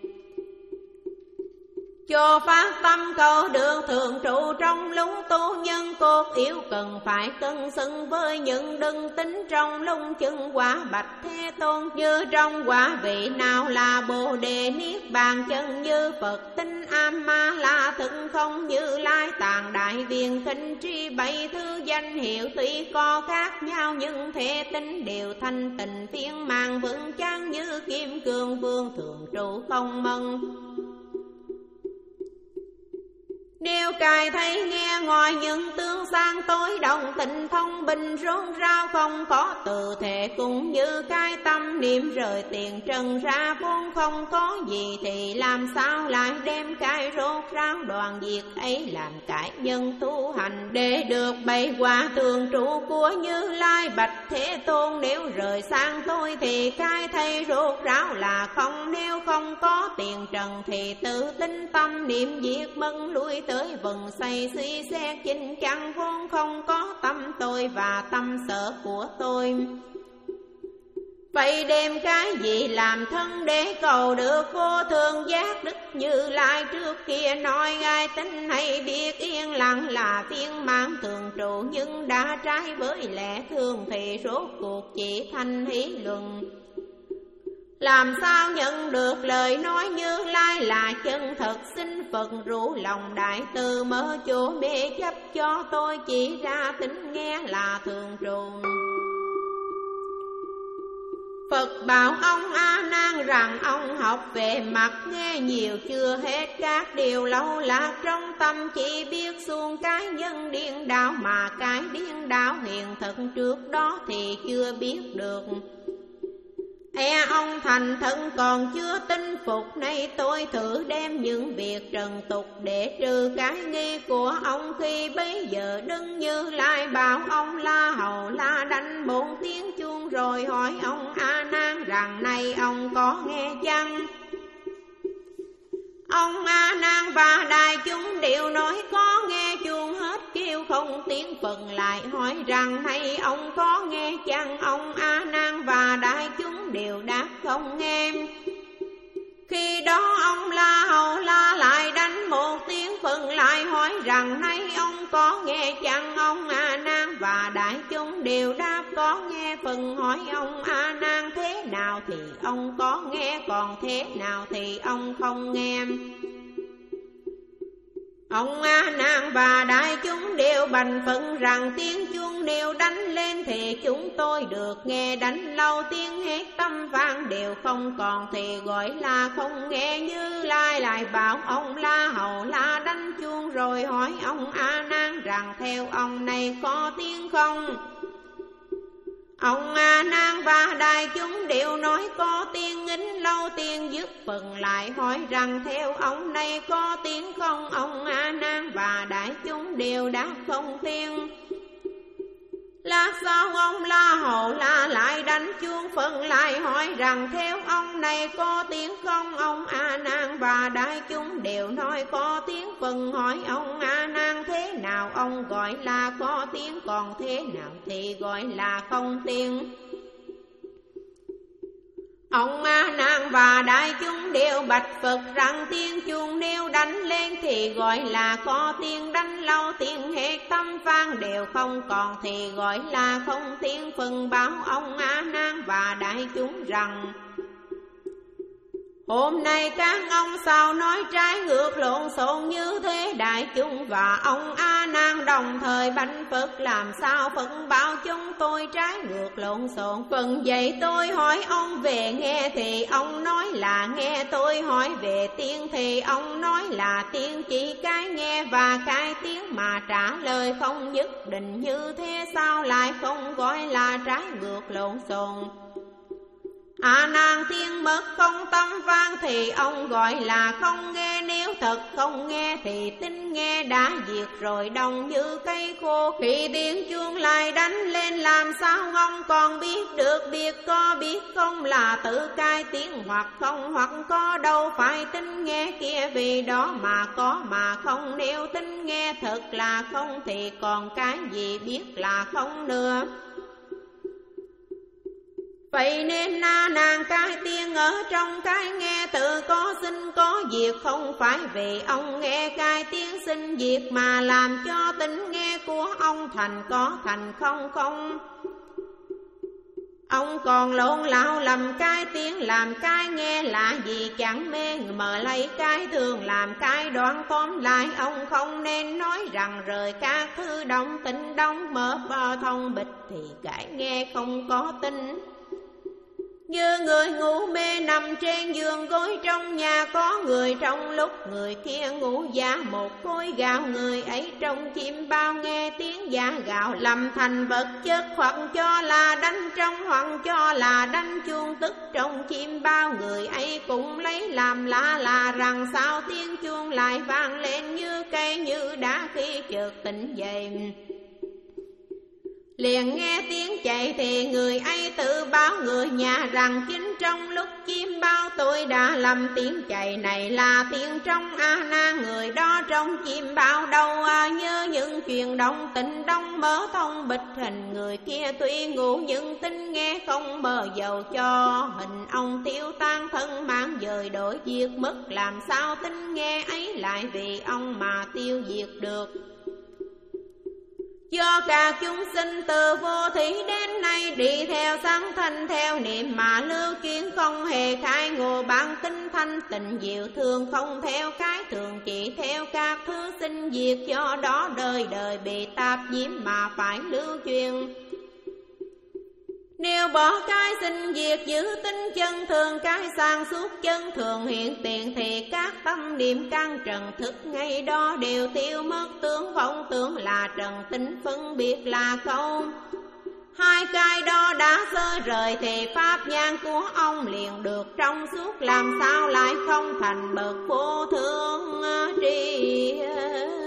cho phát tâm cầu được thường trụ trong lúc tu. Nhân cốt yếu cần phải cân xứng với những đừng tính trong lung chân quả. Bạch Thế Tôn, như trong quả vị nào là Bồ Đề Niết Bàn chân, như Phật tinh am ma la thực không, Như Lai tạng đại viên kinh tri bảy thứ danh hiệu. Tuy có khác nhau nhưng thể tính đều thanh tịnh viên mạng vững chắc, như kim cương vương thường trụ không mân. Nếu cài thấy nghe ngoài những tương sang tối đồng, tình thông bình rôn rao không có từ thể. Cũng như cái tâm niệm rời tiền trần ra vốn không có gì, thì làm sao lại đem cái rốt ráo đoàn diệt ấy làm cải nhân tu hành, để được bày quả tường trụ của Như Lai. Bạch Thế Tôn, nếu rời sang tôi thì cái thay rốt ráo là không. Nếu không có tiền trần thì tự tin tâm niệm diệt mân lui tới vần say suy xét chính chắn vốn không có tâm tôi và tâm sở của tôi. Vậy đem cái gì làm thân để cầu được vô thường giác? Đức Như Lai trước kia nói ngài tính hay biết yên lặng là thiên mạng thường trụ, nhưng đã trái với lẽ thường thì rốt cuộc chỉ thành ý luận. Làm sao nhận được lời nói Như Lai là chân thật? Xin Phật rủ lòng đại từ mở chỗ mê chấp cho tôi chỉ ra tính nghe là thường trụ. Phật bảo ông A Nan rằng ông học về mặt nghe nhiều chưa hết các điều lâu lạc trong tâm, chỉ biết xuông cái nhân điên đạo, mà cái điên đạo hiện thực trước đó thì chưa biết được. E ông thành thân còn chưa tin phục, nay tôi thử đem những việc trần tục để trừ cái nghi của ông. Khi bấy giờ đứng Như Lai bảo ông La Hầu La đánh bốn tiếng chuông, rồi hỏi ông A Nan rằng nay ông có nghe chăng? Ông A Nan và đại chúng đều nói có nghe, chuông hết kêu không tiếng. Phật lại hỏi rằng nay ông có nghe chăng? Ông A Nan và đại chúng đều đáp không nghe. Khi đó ông La Hầu La lại đánh một tiếng. Phật lại hỏi rằng nay ông có nghe chăng? Ông A Nan và đại chúng đều đáp có nghe. Phật hỏi ông A Nan thế nào thì ông có nghe, còn thế nào thì ông không nghe? Ông A Nan và đại chúng đều bành phận rằng tiếng chuông đều đánh lên thì chúng tôi được nghe. Đánh lâu tiếng hét tâm vang đều không còn thì gọi là không nghe. Như Lai lại bảo ông La Hầu La đánh chuông, rồi hỏi ông A Nan rằng theo ông này có tiếng không? Ông A Nan và đại chúng đều nói có tiếng. Ính lâu tiếng dứt, phần lại hỏi rằng theo ông này có tiếng không? Ông A Nan và đại chúng đều đáp không tiếng. Lát sau ông La Hầu La lại đánh chuông. Phần lại hỏi rằng theo ông này có tiếng không? Ông A Nan và đại chúng đều nói có tiếng. Phần hỏi ông A Nan thế nào ông gọi là có tiếng, còn thế nào thì gọi là không tiếng? Ông A Nan và đại chúng đều bạch Phật rằng tiếng chuông nếu đánh lên thì gọi là có tiếng, đánh lâu tiếng hết tâm vang đều không còn thì gọi là không tiếng. Phân báo ông A Nan và đại chúng rằng hôm nay các ông sao nói trái ngược lộn xộn như thế? Đại chúng và ông A Nan đồng thời bạch Phật làm sao phân báo chúng tôi trái ngược lộn xộn? Phần vậy tôi hỏi ông về nghe thì ông nói là nghe, tôi hỏi về tiếng thì ông nói là tiếng, chỉ cái nghe và cái tiếng mà trả lời không nhất định như thế sao lại không gọi là trái ngược lộn xộn? A Nan tiếng mất không tâm vang thì ông gọi là không nghe, nếu thật không nghe thì tính nghe đã diệt rồi đồng như cây khô. Khi tiếng chuông lại đánh lên làm sao ông còn biết được, biết có biết không là tự cai tiếng hoặc không hoặc có, đâu phải tính nghe kia vì đó mà có mà không, nếu tính nghe thật là không thì còn cái gì biết là không nữa. Vậy nên Na Nan cái tiếng ở trong cái nghe tự có sinh có diệt, không phải vì ông nghe cái tiếng sinh diệt mà làm cho tính nghe của ông thành có thành không không. Ông còn lộn lạo lầm cái tiếng làm cái nghe là gì chẳng mê mờ lấy cái thường làm cái đoán. Tóm lại ông không nên nói rằng rời các thứ động tĩnh đóng mở vào thông bịch thì cái nghe không có tin. Như người ngủ mê nằm trên giường gối trong nhà có người, trong lúc người kia ngủ giả một khối gạo, người ấy trong chim bao nghe tiếng giả gạo lầm thành vật chất, hoặc cho là đánh trong hoặc cho là đánh chuông tức trong chim bao, người ấy cũng lấy làm lạ là rằng sao tiếng chuông lại vang lên như cây như đá khi chợt tỉnh dậy. Liền nghe tiếng chạy thì người ấy tự báo người nhà rằng chính trong lúc chim bao tôi đã lầm tiếng chạy này là tiếng trong A Nan, người đó trong chim bao đâu à, nhớ những chuyện động tình đông mở thông bịch hình, người kia tuy ngủ nhưng tính nghe không mơ dầu cho hình ông tiêu tan thân mang dời đổi diệt mất, làm sao tính nghe ấy lại vì ông mà tiêu diệt được. Do cả chúng sinh từ vô thủy đến nay đi theo sáng thanh theo niệm mà lưu chuyên, không hề khai ngộ bản tính thanh tịnh diệu thương, không theo cái thường chỉ theo các thứ sinh diệt, do đó đời đời bị tạp nhiễm mà phải lưu truyền. Nếu bỏ cái sinh diệt giữ tính chân thường, cái sang suốt chân thường hiện tiền thì các tâm niệm căn trần thức ngay đó đều tiêu mất, tướng vọng tướng là trần tính phân biệt là không. Hai cái đó đã rơi rời thì pháp nhãn của ông liền được trong suốt, làm sao lại không thành bậc vô thượng tri.